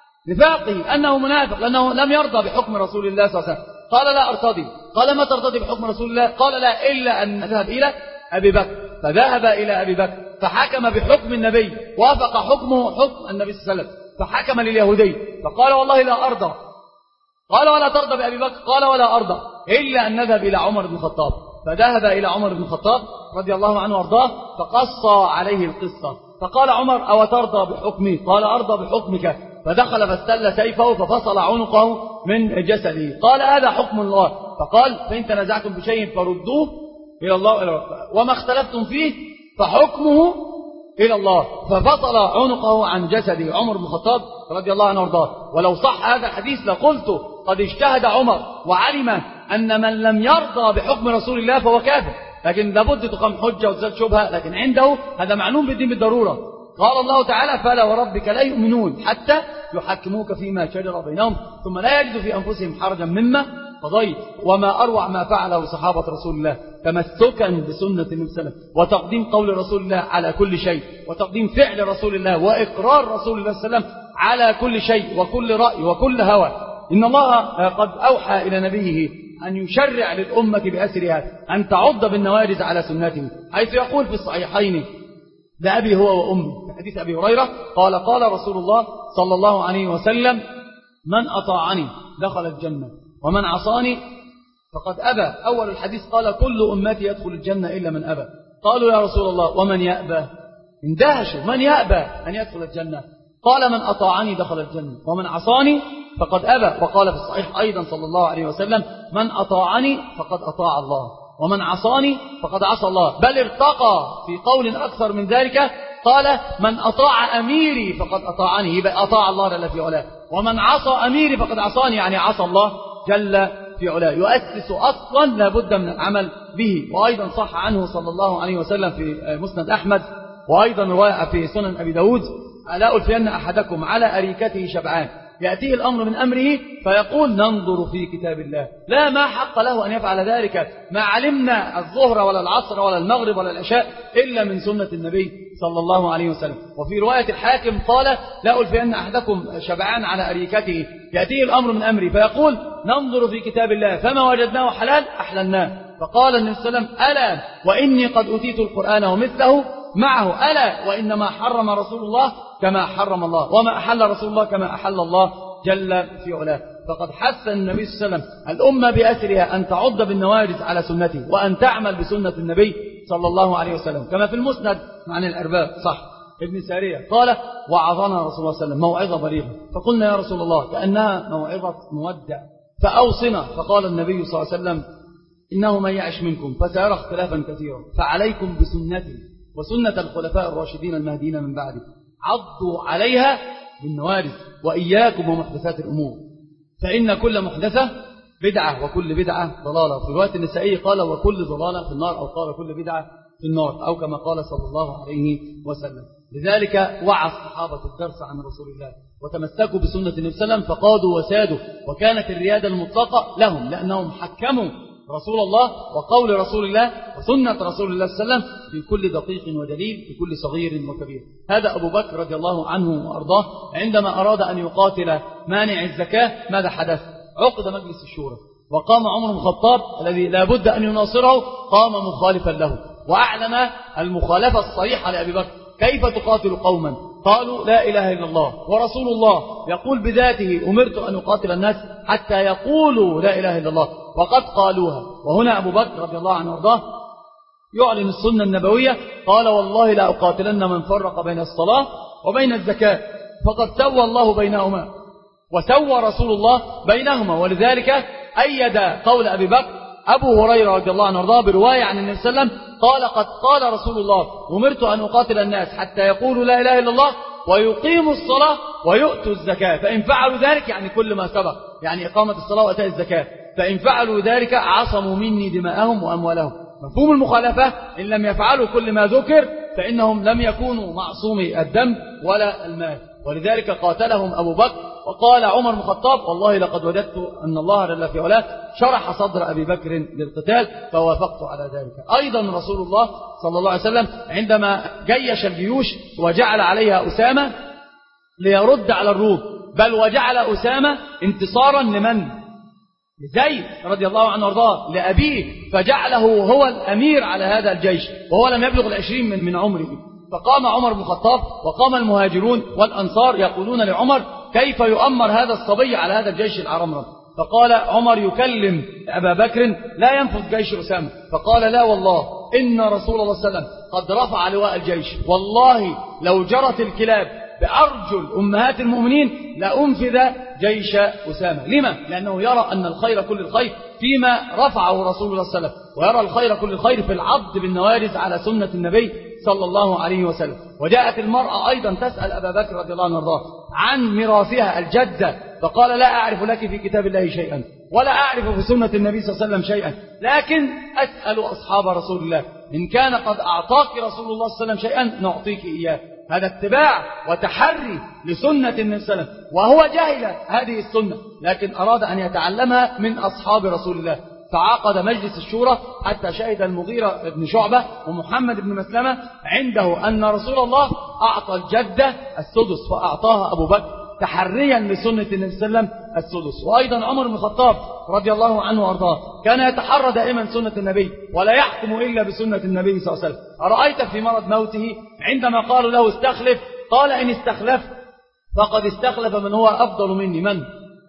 نفاقه أنه منافق لأنه لم يرضى بحكم رسول الله صلى الله عليه وسلم. قال لا أرتضي. قال ما ترتضي بحكم رسول الله؟ قال لا إلا أن أذهب إلى أبي بكر. فذهب إلى أبي بكر فحكم بحكم النبي، وافق حكمه حكم النبي صلى الله عليه وسلم، فحكم لليهودي فقال والله لا أرضى. قال ولا ترضى بأبي بكر؟ قال ولا أرضى إلا أن نذهب إلى عمر بن الخطاب. فذهب إلى عمر بن الخطاب رضي الله عنه وارضاه فقص عليه القصة، فقال عمر أو ترضى بحكمي؟ قال أرضى بحكمك. فدخل فاستل سيفه ففصل عنقه من جسده. قال هذا حكم الله. فقال فإن تنازعتم بشيء فردوه إلى الله وما اختلفتم فيه فحكمه إلى الله. ففصل عنقه عن جسده عمر بن الخطاب رضي الله عنه وارضاه. ولو صح هذا الحديث لقلت قد اجتهد عمر وعلم أن من لم يرضى بحكم رسول الله فهو كافر، لكن لابد تقام حجة وتزال شبهة، لكن عنده هذا معلوم بالدين بالضرورة. قال الله تعالى فلا وربك لا يؤمنون حتى يحكموك فيما شجر بينهم ثم لا يجد في أنفسهم حرجا مما قضيت. وما أروع ما فعله صحابة رسول الله تمسكا بسنة النبي صلى الله عليه وسلم، وتقديم قول رسول الله على كل شيء، وتقديم فعل رسول الله وإقرار رسول الله صلى الله عليه وسلم على كل شيء وكل رأي وكل هوى. إن الله قد أوحى إلى نبيه أن يشرع للأمة بأسرها أن تعض بالنواجذ على سنته، حيث يقول في الصحيحين لأبي هو وأمي في حديث أبي هريرة قال قال رسول الله صلى الله عليه وسلم من أطاعني دخل الجنة ومن عصاني فقد أبى. أول الحديث قال كل أمتي يدخل الجنة إلا من أبى. قالوا يا رسول الله ومن يأبى؟ اندهشوا، من يأبى أن يدخل الجنة؟ قال من أطاعني دخل الجنة ومن عصاني فقد أبى. وقال في الصحيح أيضا صلى الله عليه وسلم من أطاعني فقد أطاع الله ومن عصاني فقد عصى الله. بل ارتقى في قول أكثر من ذلك قال من أطاع أميري فقد أطاعني، يبقى أطاع الله جل في علاه، ومن عصى أميري فقد عصاني يعني عصى الله جل في علاه. يؤسس أصلا لابد من العمل به. وأيضا صح عنه صلى الله عليه وسلم في مسند أحمد، وأيضا رواية في سنن أبي داود ألا ألفين أحدكم على أريكته شبعان يأتيه الأمر من أمره فيقول ننظر في كتاب الله، لا ما حق له أن يفعل ذلك، ما علمنا الظهر ولا العصر ولا المغرب ولا العشاء إلا من سنة النبي صلى الله عليه وسلم. وفي رواية الحاكم قال لا ألفين أحدكم شبعان على أريكته يأتيه الأمر من أمره فيقول ننظر في كتاب الله فما وجدناه حلال أحللناه. فقال النبي صلى الله عليه وسلم ألا وإني قد أتيت القرآن ومثله معه، ألا وإنما حرم رسول الله كما حرم الله وما أحل رسول الله كما أحل الله جل في علاه. فقد حث النبي صلى الله عليه وسلم الأمة بأسرها أن تعض بالنواجذ على سنته وأن تعمل بسنة النبي صلى الله عليه وسلم، كما في المسند عن الأرباب صح ابن سارية قال وعظنا رسول الله صلى الله عليه وسلم موعظة بليغة، فقلنا يا رسول الله كأنها موعظة مودع فأوصنا، فقال النبي صلى الله عليه وسلم إنه من يعش منكم فسيرى اختلافا كثيرا، فعليكم بسنتي وسنة الخلفاء الراشدين المهديين من بعدي، عضوا عليها بالنوارز وإياكم ومحدثات الأمور، فإن كل محدثة بدعة وكل بدعة ضلالة. في رواية النسائي قال وكل ضلالة في النار، أو قال كل بدعة في النار، أو كما قال صلى الله عليه وسلم. لذلك وعى الصحابة الدرس عن رسول الله وتمسكوا بسنة النبي صلى الله عليه وسلم فقادوا وسادوا، وكانت الريادة المطلقة لهم لأنهم حكموا رسول الله وقول رسول الله وسنة رسول الله صلى الله عليه وسلم في كل دقيق ودليل في كل صغير وكبير. هذا أبو بكر رضي الله عنه وأرضاه عندما أراد أن يقاتل مانع الزكاة ماذا حدث؟ عقد مجلس الشورى، وقام عمر بن الخطاب الذي لا بد أن يناصره قام مخالفا له، وأعلن المخالفة الصريحة لأبي بكر. كيف تقاتل قوما قالوا لا إله إلا الله ورسول الله يقول بذاته أمرت أن أقاتل الناس حتى يقولوا لا إله إلا الله وقد قالوها. وهنا أبو بكر رضي الله عنه وارضاه يعلن السنة النبوية، قال والله لا أقاتلن من فرق بين الصلاة وبين الزكاة، فقد سوى الله بينهما وسوى رسول الله بينهما. ولذلك أيد قول أبي بكر أبو هريرة رضي الله عنه وارضاه برواية عن النبي صلى الله عليه وسلم قال قد قال رسول الله أمرت أن أقاتل الناس حتى يقولوا لا إله إلا الله ويقيموا الصلاة ويؤتوا الزكاة، فإن فعلوا ذلك يعني كل ما سبق، يعني إقامة الصلاة وإيتاء الزكاة، فإن فعلوا ذلك عصموا مني دماءهم وأموالهم. مفهوم المخالفة إن لم يفعلوا كل ما ذكر فإنهم لم يكونوا معصومي الدم ولا المال. ولذلك قاتلهم أبو بكر. وقال عمر بن الخطاب والله لقد وجدت أن الله جل في علاه شرح صدر أبي بكر للقتال فوافقت على ذلك. أيضا رسول الله صلى الله عليه وسلم عندما جيش الجيوش وجعل عليها أسامة ليرد على الروم، بل وجعل أسامة انتصارا لمن؟ لزيد رضي الله عنه وارضاه لأبيه، فجعله هو الأمير على هذا الجيش وهو لم يبلغ العشرين من, من عمره. فقام عمر بن الخطاب وقام المهاجرون والأنصار يقولون لعمر كيف يؤمر هذا الصبي على هذا الجيش العرمرم؟ فقال عمر يكلم أبا بكر لا ينفذ جيش أسامة، فقال لا والله إن رسول الله صلى الله عليه وسلم قد رفع لواء الجيش، والله لو جرت الكلاب بأرجل أمهات المؤمنين لأنفذ جيش أسامة. لما؟ لأنه يرى أن الخير كل الخير فيما رفعه رسول الله صلى الله عليه وسلم، ويرى الخير كل الخير في العض بالنوارز على سنة النبي صلى الله عليه وسلم. وجاءت المرأة أيضا تسأل أبا بكر رضي الله عنه وارضاه عن ميراثها الجدة، فقال لا أعرف لك في كتاب الله شيئا ولا أعرف في سنة النبي صلى الله عليه وسلم شيئا، لكن أسأل أصحاب رسول الله إن كان قد أعطاك رسول الله صلى الله عليه وسلم شيئا نعطيك إياه. هذا اتباع وتحري لسنة النبي صلى الله عليه وسلم، وهو جاهل هذه السنة لكن أراد أن يتعلمها من أصحاب رسول الله. فعقد مجلس الشورى حتى شهد المغيرة بن شعبة ومحمد بن مسلمة عنده أن رسول الله أعطى الجدة السدس فأعطاها أبو بكر تحريا لسنة النبي صلى الله عليه وسلم السدس. وأيضا عمر بن الخطاب رضي الله عنه وارضاه كان يتحرى دائما سنة النبي ولا يحكم إلا بسنة النبي صلى الله عليه وسلم. أرأيت في مرض موته عندما قالوا له استخلف قال إن استخلف فقد استخلف من هو أفضل مني. من؟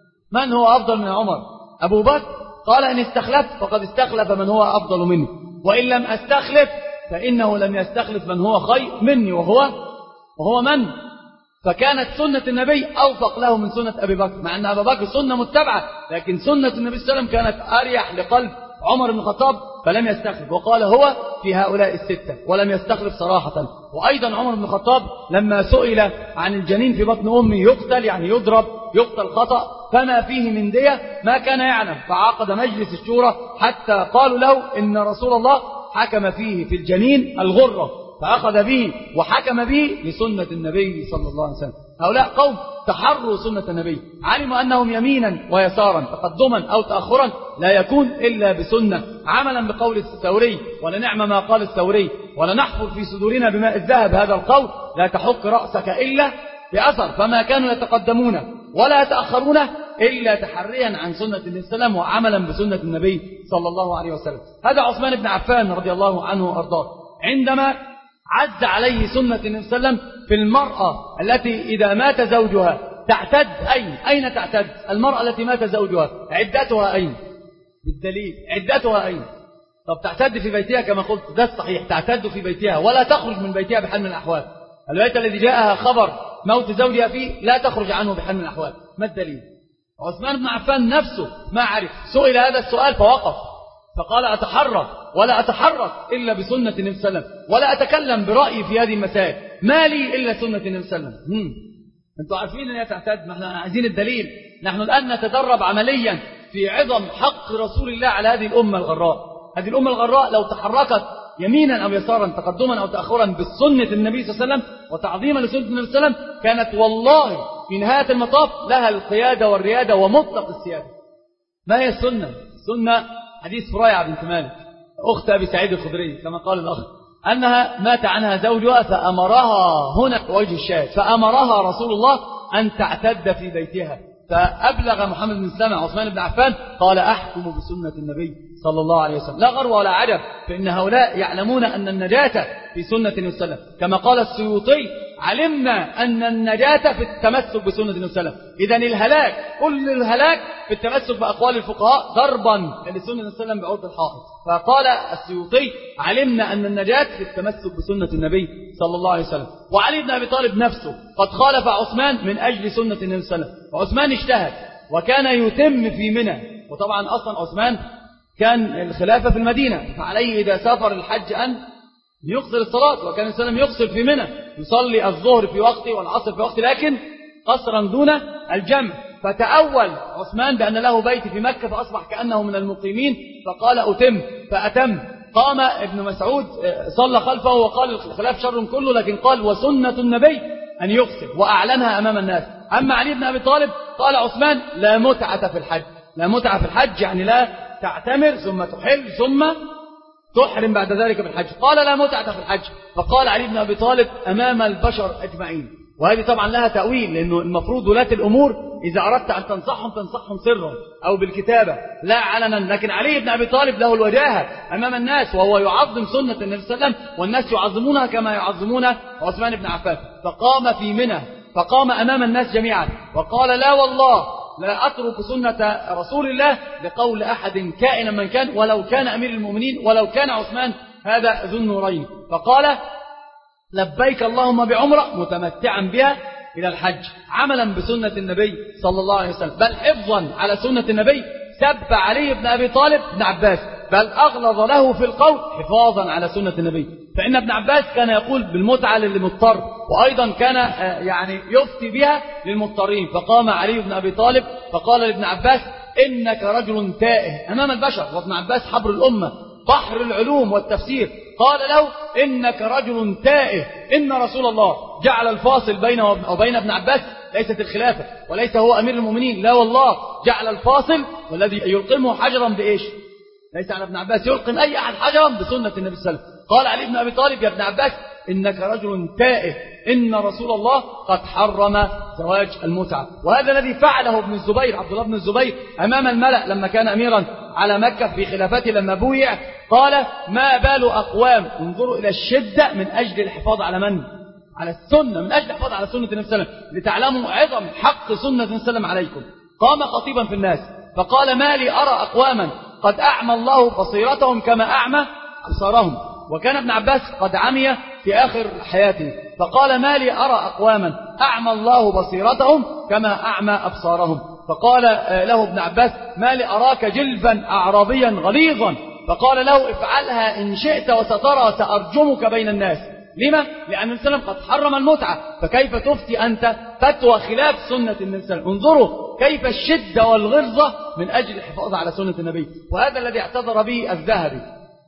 من هو أفضل من عمر؟ أبو بكر. قال إن استخلف فقد استخلف من هو أفضل مني، وإن لم أستخلف فإنه لم يستخلف من هو خير مني وهو وهو من؟ فكانت سنة النبي أوفق له من سنة أبي بكر، مع أن أبا بكر سنة متبعة لكن سنة النبي صلى الله عليه وسلم كانت أريح لقلب عمر بن الخطاب فلم يستخلف، وقال هو في هؤلاء الستة ولم يستخلف صراحة. وأيضا عمر بن الخطاب لما سئل عن الجنين في بطن أمه يقتل يعني يضرب يقتل خطأ فما فيه من دية ما كان يعلم، فعقد مجلس الشورى حتى قالوا له إن رسول الله حكم فيه في الجنين الغرة فأخذ به وحكم به لسنة النبي صلى الله عليه وسلم. هؤلاء قوم تحروا سنة النبي، علموا أنهم يمينا ويسارا تقدما أو تأخرا لا يكون إلا بسنة، عملا بقول الثوري ولنعم ما قال الثوري ولنحفر في صدورنا بماء الذهب هذا القول لا تحك رأسك إلا بأثر، فما كانوا يتقدمون ولا يتأخرون إلا تحريا عن سنة النبي صلى الله عليه وسلم وعملا بسنة النبي صلى الله عليه وسلم. هذا عثمان بن عفان رضي الله عنه وأرضاه عندما عز عليه سنة النبي صلى الله عليه وسلم في المرأة التي إذا مات زوجها تعتد أين؟ أين تعتد؟ المرأة التي مات زوجها عدتها أين؟ بالدليل عدتها أين؟ طب تعتد في بيتها كما قلت ده الصحيح، تعتد في بيتها ولا تخرج من بيتها بحال من الأحوال. البيت الذي جاءها خبر موت زوجها فيه لا تخرج عنه بحال من الأحوال. ما الدليل؟ عثمان بن عفان نفسه ما عرف، سئل هذا السؤال فوقف فقال أتحرك ولا أتحرك إلا بسنة النبي صلى الله عليه وسلم، ولا أتكلم برأيي في هذه المسائل، ما لي إلا سنة النبي صلى الله عليه وسلم. أنتوا عارفين أن هي تعتد، ما احنا عايزين الدليل. نحن الآن نتدرب عمليا في عظم حق رسول الله على هذه الأمة الغراء. هذه الأمة الغراء لو تحركت يمينا أو يسارا، تقدما أو تأخرا بالسنة النبي صلى الله عليه وسلم وتعظيما لسنة النبي صلى الله عليه وسلم، كانت والله في نهاية المطاف لها القيادة والريادة ومطلق السيادة. ما هي السنة؟ السنة حديث فريعة بنت مالك أخت أبي سعيد الخدري كما قال الأخ، أنها مات عنها زوجها فأمرها هنا وجه الشاهد، فأمرها رسول الله أن تعتد في بيتها، فأبلغ محمد بن سلمة عثمان بن عفان قال أحكم بسنة النبي صلى الله عليه وسلم. لا غرو ولا عجب، فإن هؤلاء يعلمون أن النجاة في سنة النبي صلى الله عليه وسلم، كما قال السيوطي علمنا أن النجاة في التمسك بسنة النبي صلى الله عليه وسلم. إذن الهلاك، كل الهلاك في التمسك بأقوال الفقهاء ضربا لسنة النبي صلى الله عليه وسلم بعود الحائط. فقال السيوطي علمنا أن النجاة في التمسك بسنة النبي صلى الله عليه وسلم. وعلي بن أبي طالب نفسه قد خالف عثمان من أجل سنة النبي صلى الله عليه وسلم، وعثمان اجتهد وكان يتم في منى، وطبعا أصلا عثمان كان الخلافة في المدينة، فعليه إذا سافر الحج أن يقصر الصلاة، وكان السلام يقصر في منى، يصلي الظهر في وقته والعصر في وقته، لكن قصرا دون الجمع. فتأول عثمان بأن له بيت في مكة فأصبح كأنه من المقيمين، فقال أتم فأتم. قام ابن مسعود صلى خلفه وقال الخلاف شر كله، لكن قال وسنة النبي أن يقصر وأعلنها أمام الناس. أما علي بن أبي طالب قال عثمان لا متعة في الحج، لا متعة في الحج يعني لا تعتمر ثم تحل ثم تحرم بعد ذلك بالحج، قال لا متعة في الحج. فقال علي بن أبي طالب أمام البشر أجمعين، وهذه طبعا لها تأويل، لأنه المفروض ولاة الأمور إذا أردت أن تنصحهم تنصحهم سرا أو بالكتابة لا علنا، لكن علي بن أبي طالب له الوجاهة أمام الناس، وهو يعظم سنة النبي صلى الله عليه وسلم، والناس يعظمونها كما يعظمون عثمان بن عفان. فقام في منى، فقام أمام الناس جميعا وقال لا والله لا أترك سنة رسول الله لقول أحد كائنا من كان، ولو كان أمير المؤمنين ولو كان عثمان هذا ذو النورين. فقال لبيك اللهم بعمرة متمتعا بها إلى الحج، عملا بسنة النبي صلى الله عليه وسلم، بل حفظا على سنة النبي. سب علي بن أبي طالب ابن عباس، بل أغلظ له في القول حفاظا على سنة النبي. فإن ابن عباس كان يقول بالمتعة للمضطر، وأيضا كان يعني يفتي بها للمضطرين. فقام علي بن أبي طالب فقال لابن عباس إنك رجل تائه أمام البشر، وابن عباس حبر الأمة بحر العلوم والتفسير، قال له إنك رجل تائه، إن رسول الله جعل الفاصل بينه وبين ابن عباس ليست الخلافة وليس هو أمير المؤمنين، لا والله جعل الفاصل والذي يلقمه حجرا بإيش؟ ليس على ابن عباس يلقم أي أحد حجرا بسنة النبي صلى الله عليه وسلم. قال علي بن أبي طالب يا ابن عباس إنك رجل تائه، إن رسول الله قد حرم زواج المتعة. وهذا الذي فعله ابن الزبير عبد الله بن الزبير أمام الملأ لما كان أميرا على مكة في خلافته، لما بويع قال ما بال أقوام انظروا إلى الشدة من أجل الحفاظ على من؟ على السنة، من أجل الحفاظ على سنة النبي صلى الله عليه وسلم، لتعلموا عظم حق سنة النبي صلى الله عليه وسلم عليكم. قام خطيبا في الناس فقال ما لي أرى أقواما قد أعمى الله بصيرتهم كما أعمى أبصارهم. وكان ابن عباس قد عمي في آخر حياته، فقال ما لي أرى أقواما أعمى الله بصيرتهم كما أعمى أبصارهم. فقال له ابن عباس ما لي أراك جلفا أعرابيا غليظا، فقال له افعلها إن شئت وسترى سأرجمك بين الناس. لما؟ لأن النبي صلى الله عليه وسلم قد حرم المتعة، فكيف تفتي أنت فتوى خلاف سنة النبي صلى الله عليه وسلم؟ انظروا كيف الشدة والغلظة من أجل الحفاظ على سنة النبي. وهذا الذي اعتذر به الذهبي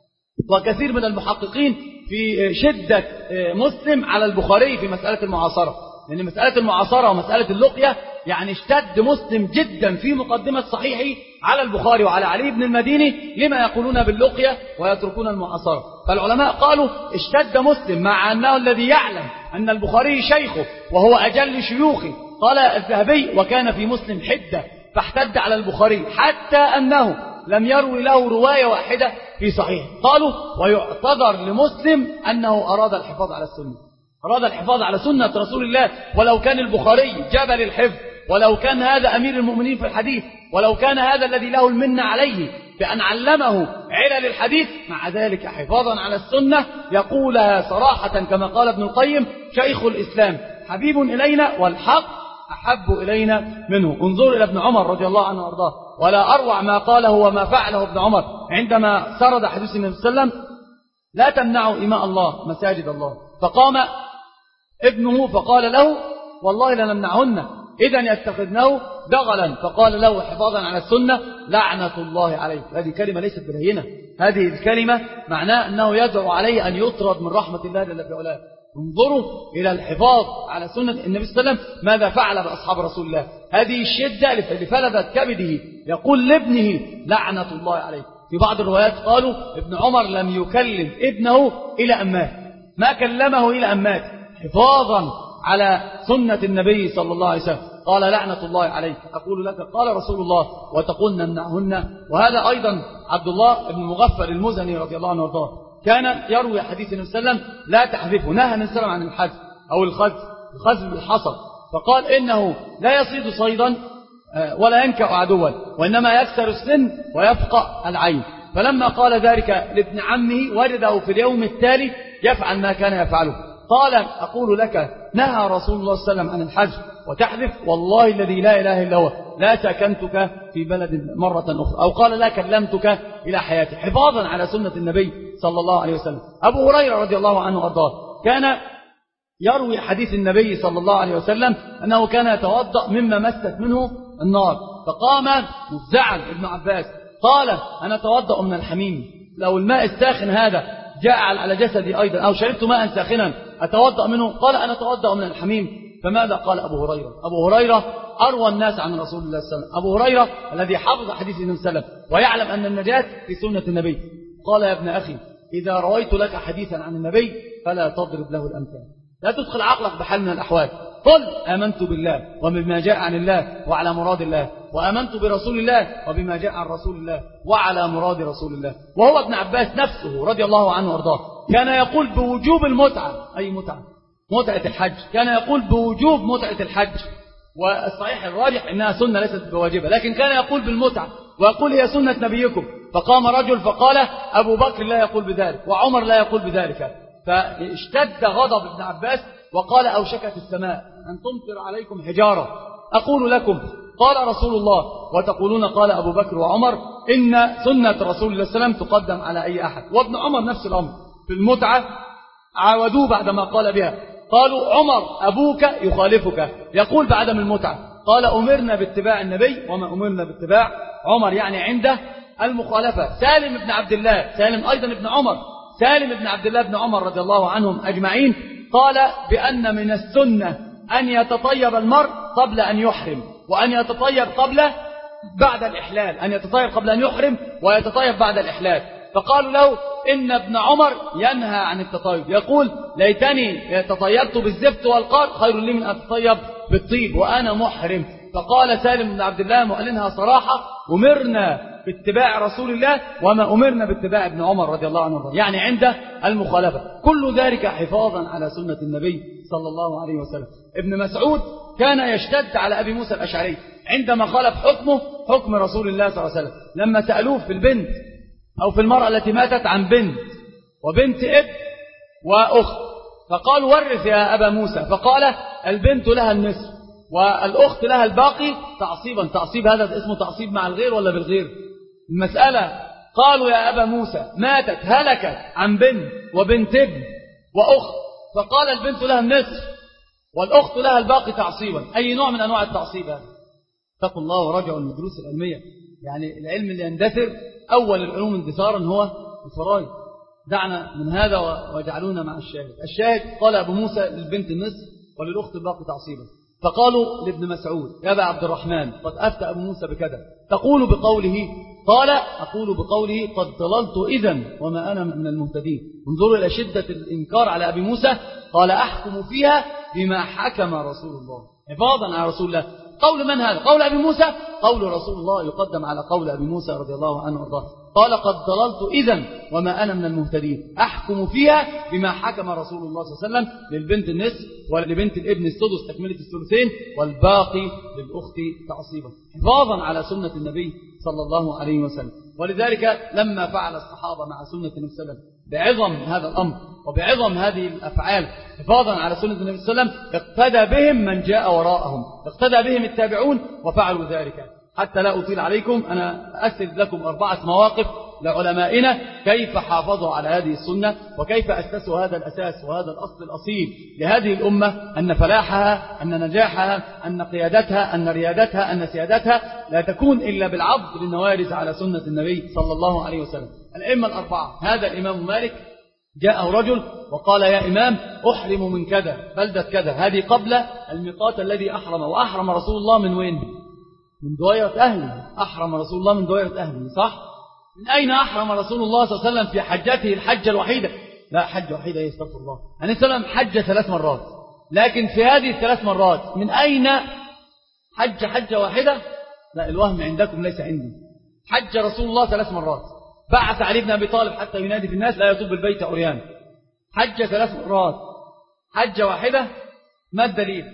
وكثير من المحققين في شدة مسلم على البخاري في مسألة المعاصرة، لأن مسألة المعاصرة ومسألة اللقية يعني اشتد مسلم جدا في مقدمة صحيحه على البخاري وعلى علي بن المديني لما يقولون باللقية ويتركون المعاصرة. فالعلماء قالوا اشتد مسلم مع أنه الذي يعلم أن البخاري شيخه وهو أجل شيوخه. قال الذهبي وكان في مسلم حدة فاحتد على البخاري حتى أنه لم يروي له رواية واحدة في صحيح. قالوا ويعتذر لمسلم أنه أراد الحفاظ على السنة، أراد الحفاظ على سنة رسول الله، ولو كان البخاري جبل الحفظ، ولو كان هذا أمير المؤمنين في الحديث، ولو كان هذا الذي له المنة عليه بأن علمه علل الحديث، مع ذلك حفاظا على السنة يقولها صراحة كما قال ابن القيم شيخ الإسلام: حبيب إلينا والحق أحب إلينا منه. انظر إلى ابن عمر رضي الله عنه وارضاه، ولا أروع ما قاله وما فعله ابن عمر عندما سرد حديث النبي صلى الله عليه وسلم: لا تمنعوا إماء الله مساجد الله. فقام ابنه فقال له: والله لنمنعهن إذا يتخذنه دغلا. فقال له حفاظا على السنة: لعنة الله عليك. هذه كلمة ليست برهينة، هذه الكلمة معناه أنه يدعو عليه أن يطرد من رحمة الله جل في علاه. انظروا إلى الحفاظ على سنة النبي صلى الله عليه وسلم ماذا فعل بأصحاب رسول الله. هذه الشدة لفلذت كبده، يقول لابنه: لعنة الله عليك. في بعض الروايات قالوا ابن عمر لم يكلم ابنه إلى أن مات، ما كلمه إلى أن مات، حفاظا على سنة النبي صلى الله عليه وسلم. قال: لعنة الله عليك. أقول لك قال رسول الله وتقول نمنعهن. وهذا أيضا عبد الله بن مغفل المزني رضي الله عنه وارضاه كان يروي حديث النبي صلى الله عليه وسلم: لا تحذفه. نهى النبي صلى الله عليه وسلم عن الحذف أو الخذف، الخذف بالحصى، فقال إنه لا يصيد صيدا ولا ينكأ عدوا، وإنما يكسر السن ويفقأ العين. فلما قال ذلك لابن عمه وجده في اليوم التالي يفعل ما كان يفعله. قال: أقول لك نهى رسول الله صلى الله عليه وسلم عن الحذف وتحذف، والله الذي لا إله إلا هو لا سكنتك في بلد مرة أخرى، أو قال: لا كلمتك إلى حياتي، حفاظا على سنة النبي صلى الله عليه وسلم. أبو هريرة رضي الله عنه وارضاه كان يروي حديث النبي صلى الله عليه وسلم أنه كان يتوضأ مما مست منه النار. فقام مفزعا ابن عباس قال: أنا أتوضأ من الحميم، لو الماء الساخن هذا جاء على جسدي أيضا أو شربت ماء ساخنا أتوضأ منه. قال: أنا أتوضأ من الحميم. فماذا قال أبو هريرة؟ أبو هريرة أروى الناس عن رسول الله صلى الله عليه وسلم، أبو هريرة الذي حفظ حديث النبي صلى الله عليه وسلم ويعلم أن النجاة في سنة النبي. قال: يا ابن أخي، إذا رويت لك حديثا عن النبي فلا تضرب له الأمثال، لا تدخل عقلك بحال من الأحوال. قل: آمنت بالله وبما جاء عن الله وعلى مراد الله، وآمنت برسول الله وبما جاء عن رسول الله وعلى مراد رسول الله. وهو ابن عباس نفسه رضي الله عنه وارضاه كان يقول بوجوب المتعة. أي متعة؟ متعة الحج. كان يقول بوجوب متعة الحج، والصحيح الراجح إنها سنة ليست بواجبة، لكن كان يقول بالمتعة ويقول هي سنة نبيكم. فقام رجل فقال: أبو بكر لا يقول بذلك وعمر لا يقول بذلك. فاشتد غضب ابن عباس وقال: أوشكت السماء أن تمطر عليكم حجارة. أقول لكم قال رسول الله وتقولون قال أبو بكر وعمر. إن سنة رسول الله صلى الله عليه وسلم تقدم على أي أحد. وابن عمر نفس الأمر في المتعة، عاودوه بعدما قال بها، قالوا: عمر أبوك يخالفك يقول بعدم المتعة. قال: أمرنا باتباع النبي وما أمرنا باتباع عمر، يعني عنده المخالفة. سالم بن عبد الله، سالم أيضا ابن عمر، سالم بن عبد الله بن عمر رضي الله عنهم أجمعين قال بأن من السنة أن يتطيب المرء قبل أن يحرم، وأن يتطيب قبل بعد الإحلال، أن يتطيب قبل أن يحرم ويتطيب بعد الإحلال. فقالوا له: إن ابن عمر ينهى عن التطيب، يقول: ليتني تطيبت بالزفت والقار خير لي من أن أتطيب بالطيب وأنا محرم. فقال سالم بن عبد الله مؤلنها صراحة: أمرنا باتباع رسول الله وما أمرنا باتباع ابن عمر رضي الله عنه، يعني عنده المخالفة. كل ذلك حفاظا على سنة النبي صلى الله عليه وسلم. ابن مسعود كان يشتد على أبي موسى الأشعري عندما خالف حكمه حكم رسول الله صلى الله عليه وسلم، لما سألوه في البنت أو في المرأة التي ماتت عن بنت وبنت ابن وأخت، فقالوا: ورث يا أبا موسى. فقال: البنت لها النصف والأخت لها الباقي تعصيبا. تعصيب هذا اسمه تعصيب مع الغير ولا بالغير؟ المسألة قالوا: يا أبا موسى ماتت هلكت عن بنت وبنت ابن وأخت، فقال: البنت لها النصف والأخت لها الباقي تعصيبا. أي نوع من أنواع التعصيب هذا؟ اتقوا الله ورجعوا المدروس العلمية، يعني العلم اللي يندثر أول العلوم اندثارا هو الفرائض. دعنا من هذا وجعلونا مع الشاهد. الشاهد قال أبو موسى: للبنت النصف وللأخت الباقي تعصيبا. فقالوا لابن مسعود: يا أبا عبد الرحمن قد أفتى أبو موسى بكذا، تقول بقوله؟ قال: أقول بقوله قد ضللت إذن وما أنا من المهتدين. انظروا إلى شدة الإنكار على أبي موسى. قال: أحكم فيها بما حكم رسول الله، حفاظا على رسول الله. قول من هذا؟ قول أبي موسى؟ قول رسول الله يقدم على قول أبي موسى رضي الله عنه وارضاه. قال: قد ضللت إذن وما أنا من المهتدين، أحكم فيها بما حكم رسول الله صلى الله عليه وسلم، للبنت النصف ولبنت الابن السدس تكملة الثلثين والباقي للأخت تعصيبا، حفاظا على سنة النبي صلى الله عليه وسلم. ولذلك لما فعل الصحابة مع سنة النبي صلى الله عليه وسلم بعظم هذا الأمر وبعظم هذه الأفعال حفاظا على سنة النبي صلى الله عليه وسلم، اقتدى بهم من جاء وراءهم، اقتدى بهم التابعون وفعلوا ذلك. حتى لا أطيل عليكم أنا أسرد لكم أربعة مواقف لعلمائنا كيف حافظوا على هذه السنة وكيف أسسوا هذا الأساس وهذا الأصل الأصيل لهذه الأمة، أن فلاحها، أن نجاحها، أن قيادتها، أن ريادتها، أن سيادتها لا تكون إلا بالعض بالنوارز على سنة النبي صلى الله عليه وسلم. الأئمة الأربعة، هذا الإمام مالك جاءه رجل وقال يا إمام أحرم من كذا بلدة كذا، هذه قبل الميقات الذي أحرم، وأحرم رسول الله من وين؟ من دوائرة أهله، أحرم رسول الله من دوائرة أهله، صح؟ من أين أحرم رسول الله صلى الله عليه وسلم في حجته الحجة الوحيدة؟ لا حجة وحيدة يستغفر الله، النبي صلى الله عليه وسلم حج ثلاث مرات، لكن في هذه الثلاث مرات من أين حج حجة واحدة؟ لا، الوهم عندكم ليس عندي. حج رسول الله ثلاث مرات، بعث علي بن أبي طالب حتى ينادي في الناس لا يطوف البيت عريان، حج ثلاث مرات، حجة واحدة، ما الدليل؟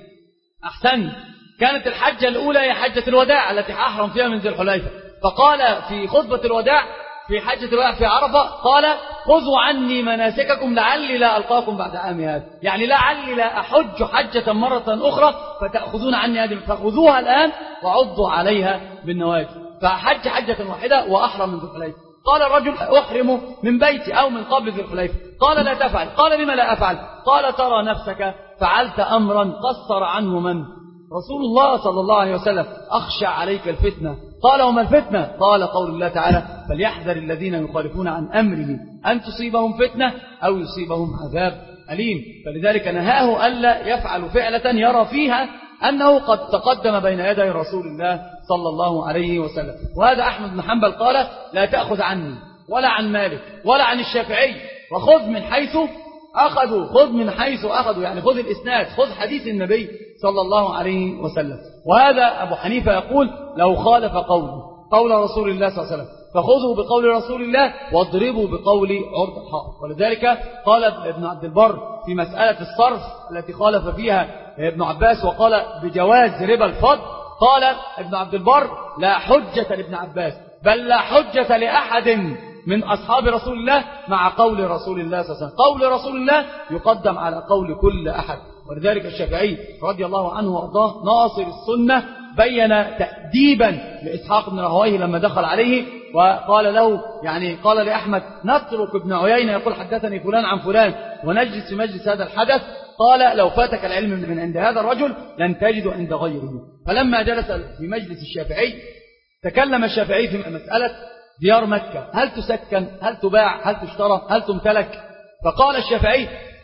أحسن، كانت الحجة الأولى هي حجة الوداع التي أحرم فيها من ذي الحليفة، فقال في خطبة الوداع في حجة الوداع في عرفة قال خذوا عني مناسككم لعلي لا ألقاكم بعد عامي هذا، يعني لعلي لا أحج حجة مرة أخرى فتأخذون عني هذه، فخذوها الآن وعضوا عليها بالنواجذ. فحج حجة واحدة وأحرم من ذي الحليفة. قال الرجل أحرم من بيتي أو من قبل ذي الحليفة، قال لا تفعل، قال لما لا أفعل؟ قال ترى نفسك فعلت أمرا قصر عنه من؟ رسول الله صلى الله عليه وسلم، أخشى عليك الفتنة. قال وما الفتنة؟ قال قول الله تعالى فليحذر الذين يخالفون عن أمره أن تصيبهم فتنة أو يصيبهم عذاب أليم. فلذلك نهاه ألا يفعل فعلة يرى فيها أنه قد تقدم بين يدي رسول الله صلى الله عليه وسلم. وهذا أحمد بن حنبل قال لا تأخذ عني ولا عن مالك ولا عن الشافعي، وخذ من حيث أخذوا، خذ من حيث أخذوا، يعني خذ الإسناد، خذ حديث النبي صلى الله عليه وسلم. وهذا أبو حنيفة يقول لو خالف قوله قول رسول الله صلى الله عليه وسلم فخذوا بقول رسول الله واضربوا بقول عرض الحائط. ولذلك قال ابن عبد البر في مسألة الصرف التي خالف فيها ابن عباس وقال بجواز ربا الفضل، قال ابن عبد البر لا حجة لابن عباس بل لا حجة لأحد من أصحاب رسول الله مع قول رسول الله صلى الله عليه وسلم، قول رسول الله يقدم على قول كل أحد. ولذلك الشافعي رضي الله عنه وارضاه ناصر السنة بين تأديبا لإسحاق بن راهويه لما دخل عليه وقال له، يعني قال لأحمد نترك ابن عيينة يقول حدثني فلان عن فلان ونجلس في مجلس هذا الحدث، قال لو فاتك العلم من عند هذا الرجل لن تجده عند غيره. فلما جلس في مجلس الشافعي تكلم الشافعي في مسألة ديار مكة، هل تسكن، هل تباع، هل تشترى، هل تمتلك؟ فقال الشافعي،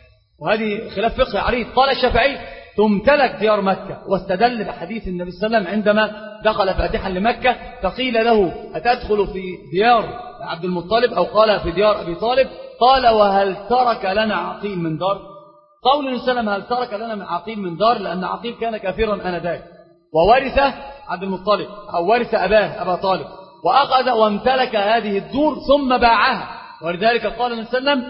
وهذه خلاف فقه عريض، قال الشافعي تمتلك ديار مكة، واستدل بحديث النبي صلى الله عليه وسلم عندما دخل فاتحا لمكة فقيل له أتدخل في ديار عبد المطلب أو قال في ديار أبي طالب، قال وهل ترك لنا عقيل من دار؟ قول النبي صلى الله عليه وسلم هل ترك لنا من عقيل من دار، لأن عقيل كان كافرا آنذاك وورث عبد المطلب أو ورث أباه أبا طالب وأخذ وامتلك هذه الدور ثم باعها. ولذلك قال النبي صلى الله عليه وسلم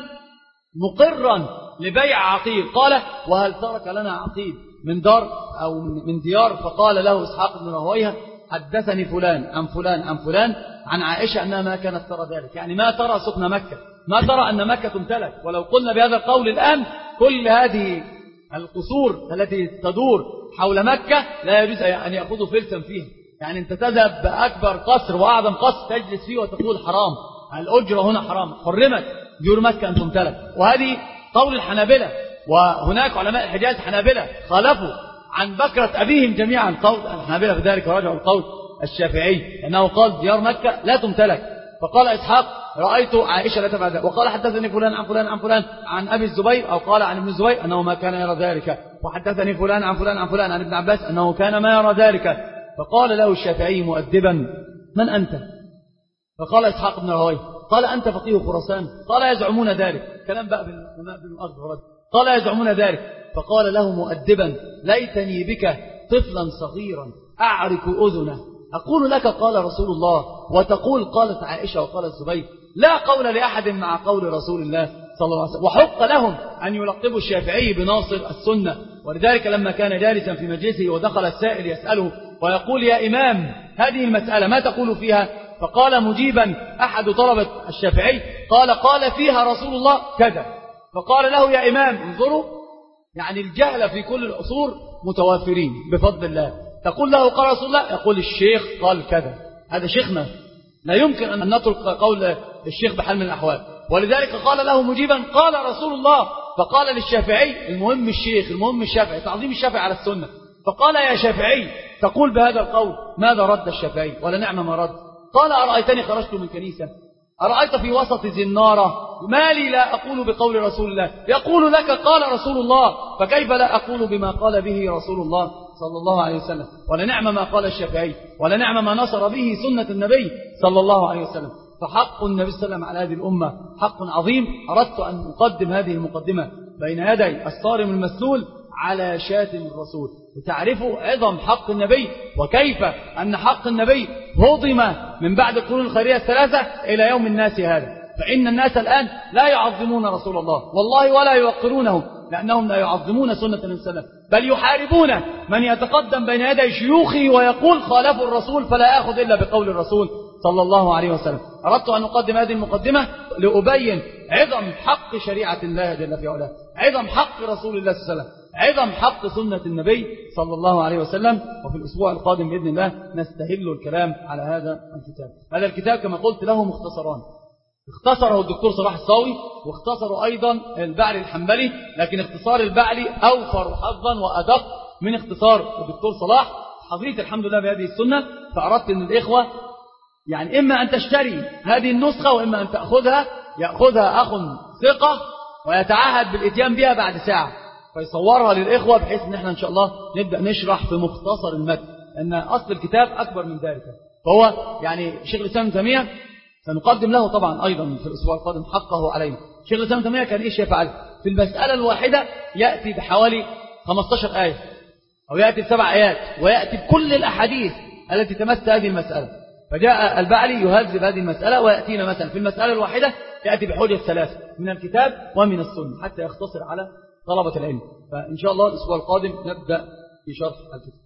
مقرا لبيع عقيل، قال وهل ترك لنا عقيل من دار أو من ديار؟ فقال له إسحاق بن راهويه حدثني فلان عن فلان عن فلان عن عائشة أنها ما كانت ترى ذلك، يعني ما ترى سكن مكة، ما ترى أن مكة تمتلك. ولو قلنا بهذا القول الآن كل هذه القصور التي تدور حول مكة لا يجوز أن يأخذوا فلسا فيها، يعني أنت تذهب بأكبر قصر وأعظم قصر تجلس فيه وتقول حرام، الأجرة هنا حرام، حرمت ديور مكة أن تمتلك. وهذه قول الحنابلة، وهناك علماء الحجاز حنابلة خالفوا عن بكرة أبيهم جميعا قول الحنابلة في ذلك، ورجعوا القول الشافعي أنه قال ديار مكة لا تمتلك. فقال إسحاق رأيت عائشة لا تفعل ذلك، وقال حدثني فلان عن فلان عن فلان عن أبي الزبير أو قال عن ابن الزبير أنه ما كان يرى ذلك، وحدثني فلان عن فلان عن فلان عن ابن عباس أنه كان ما يرى ذلك. فقال له الشافعي مؤدبا من أنت؟ فقال إسحاق بن راهويه قال أنت فقيه خراسان؟ قال يزعمون ذلك، كلام بقى بالمؤخذ ورد، قال يزعمون ذلك. فقال له مؤدبا ليتني بك طفلا صغيرا أعرف أذنه أقول لك قال رسول الله وتقول قالت عائشة وقال الزبير، لا قول لأحد مع قول رسول الله صلى الله عليه وسلم. وحق لهم أن يلقبوا الشافعي بناصر السنة. ولذلك لما كان جالسا في مجلسه ودخل السائل يسأله ويقول يا إمام هذه المسألة ما تقول فيها؟ فقال مجيبا أحد طلبة الشافعي قال قال فيها رسول الله كذا، فقال له يا إمام انظروا، يعني الجهل في كل العصور متوافرين بفضل الله. تقول له قال رسول الله، يقول الشيخ قال كذا، هذا شيخنا، لا يمكن أن نترك قول الشيخ بحال من الأحوال. ولذلك قال له مجيبا قال رسول الله، فقال للشافعي المهم الشيخ، المهم الشافعي، تعظيم الشافعي على السنة، فقال يا شافعي تقول بهذا القول، ماذا رد الشافعي؟ ولا نعم ما رد. قال أرأيتني خرجت من كنيسة، أرأيت في وسط زنارة، ما لي لا أقول بقول رسول الله، يقول لك قال رسول الله، فكيف لا أقول بما قال به رسول الله صلى الله عليه وسلم؟ ولا نعم ما قال الشافعي، ولا نعم ما نصر به سنة النبي صلى الله عليه وسلم. فحق النبي صلى الله عليه وسلم على هذه الأمة حق عظيم. أردت أن أقدم هذه المقدمة بين يدي الصارم المسلول على شاتم الرسول لتعرفوا عظم حق النبي، وكيف أن حق النبي هضم من بعد القرون الخيرية الثلاثة إلى يوم الناس هذا. فإن الناس الآن لا يعظمون رسول الله والله ولا يوقرونه، لأنهم لا يعظمون سنة النبي صلى الله عليه وسلم، بل يحاربون من يتقدم بين يدي شيوخه ويقول خالفوا الرسول فلا أخذ إلا بقول الرسول صلى الله عليه وسلم. أردت أن أقدم هذه المقدمة لأبين عظم حق شريعة الله جل في علاه، عظم حق رسول الله صلى الله عليه وسلم، عظم حق سنة النبي صلى الله عليه وسلم. وفي الأسبوع القادم بإذن الله نستهل الكلام على هذا الكتاب. هذا الكتاب كما قلت له مختصران، اختصره الدكتور صلاح الصاوي واختصره أيضا البعلي الحنبلي، لكن اختصار البعلي أوفر حظا وأدق من اختصار الدكتور صلاح. حظيت الحمد لله بهذه السنة، فأردت أن الإخوة يعني إما أن تشتري هذه النسخة وإما أن تأخذها، يأخذها أخ ثقة ويتعهد بالإتيان بها بعد ساعة فيصورها للإخوة، بحيث أن احنا إن شاء الله نبدأ نشرح في مختصر المتن، لأن أصل الكتاب أكبر من ذلك. فهو يعني شيخ الإسلام ابن تيمية سنقدم له طبعا أيضا في الأسبوع القادم حقه علينا. شيخ الإسلام ابن تيمية كان إيش يفعل؟ في المسألة الواحدة يأتي بحوالي خمسة عشر آية أو يأتي بسبع آيات، ويأتي بكل الأحاديث التي تمس هذه المسألة. فجاء البعلي يهذب هذه المسألة ويأتينا مثلا في المسألة الواحدة يأتي بحجة ثلاثة من الكتاب ومن السنة حتى يختصر على طلبة العلم. فإن شاء الله الأسبوع القادم نبدأ في شرح الكتاب.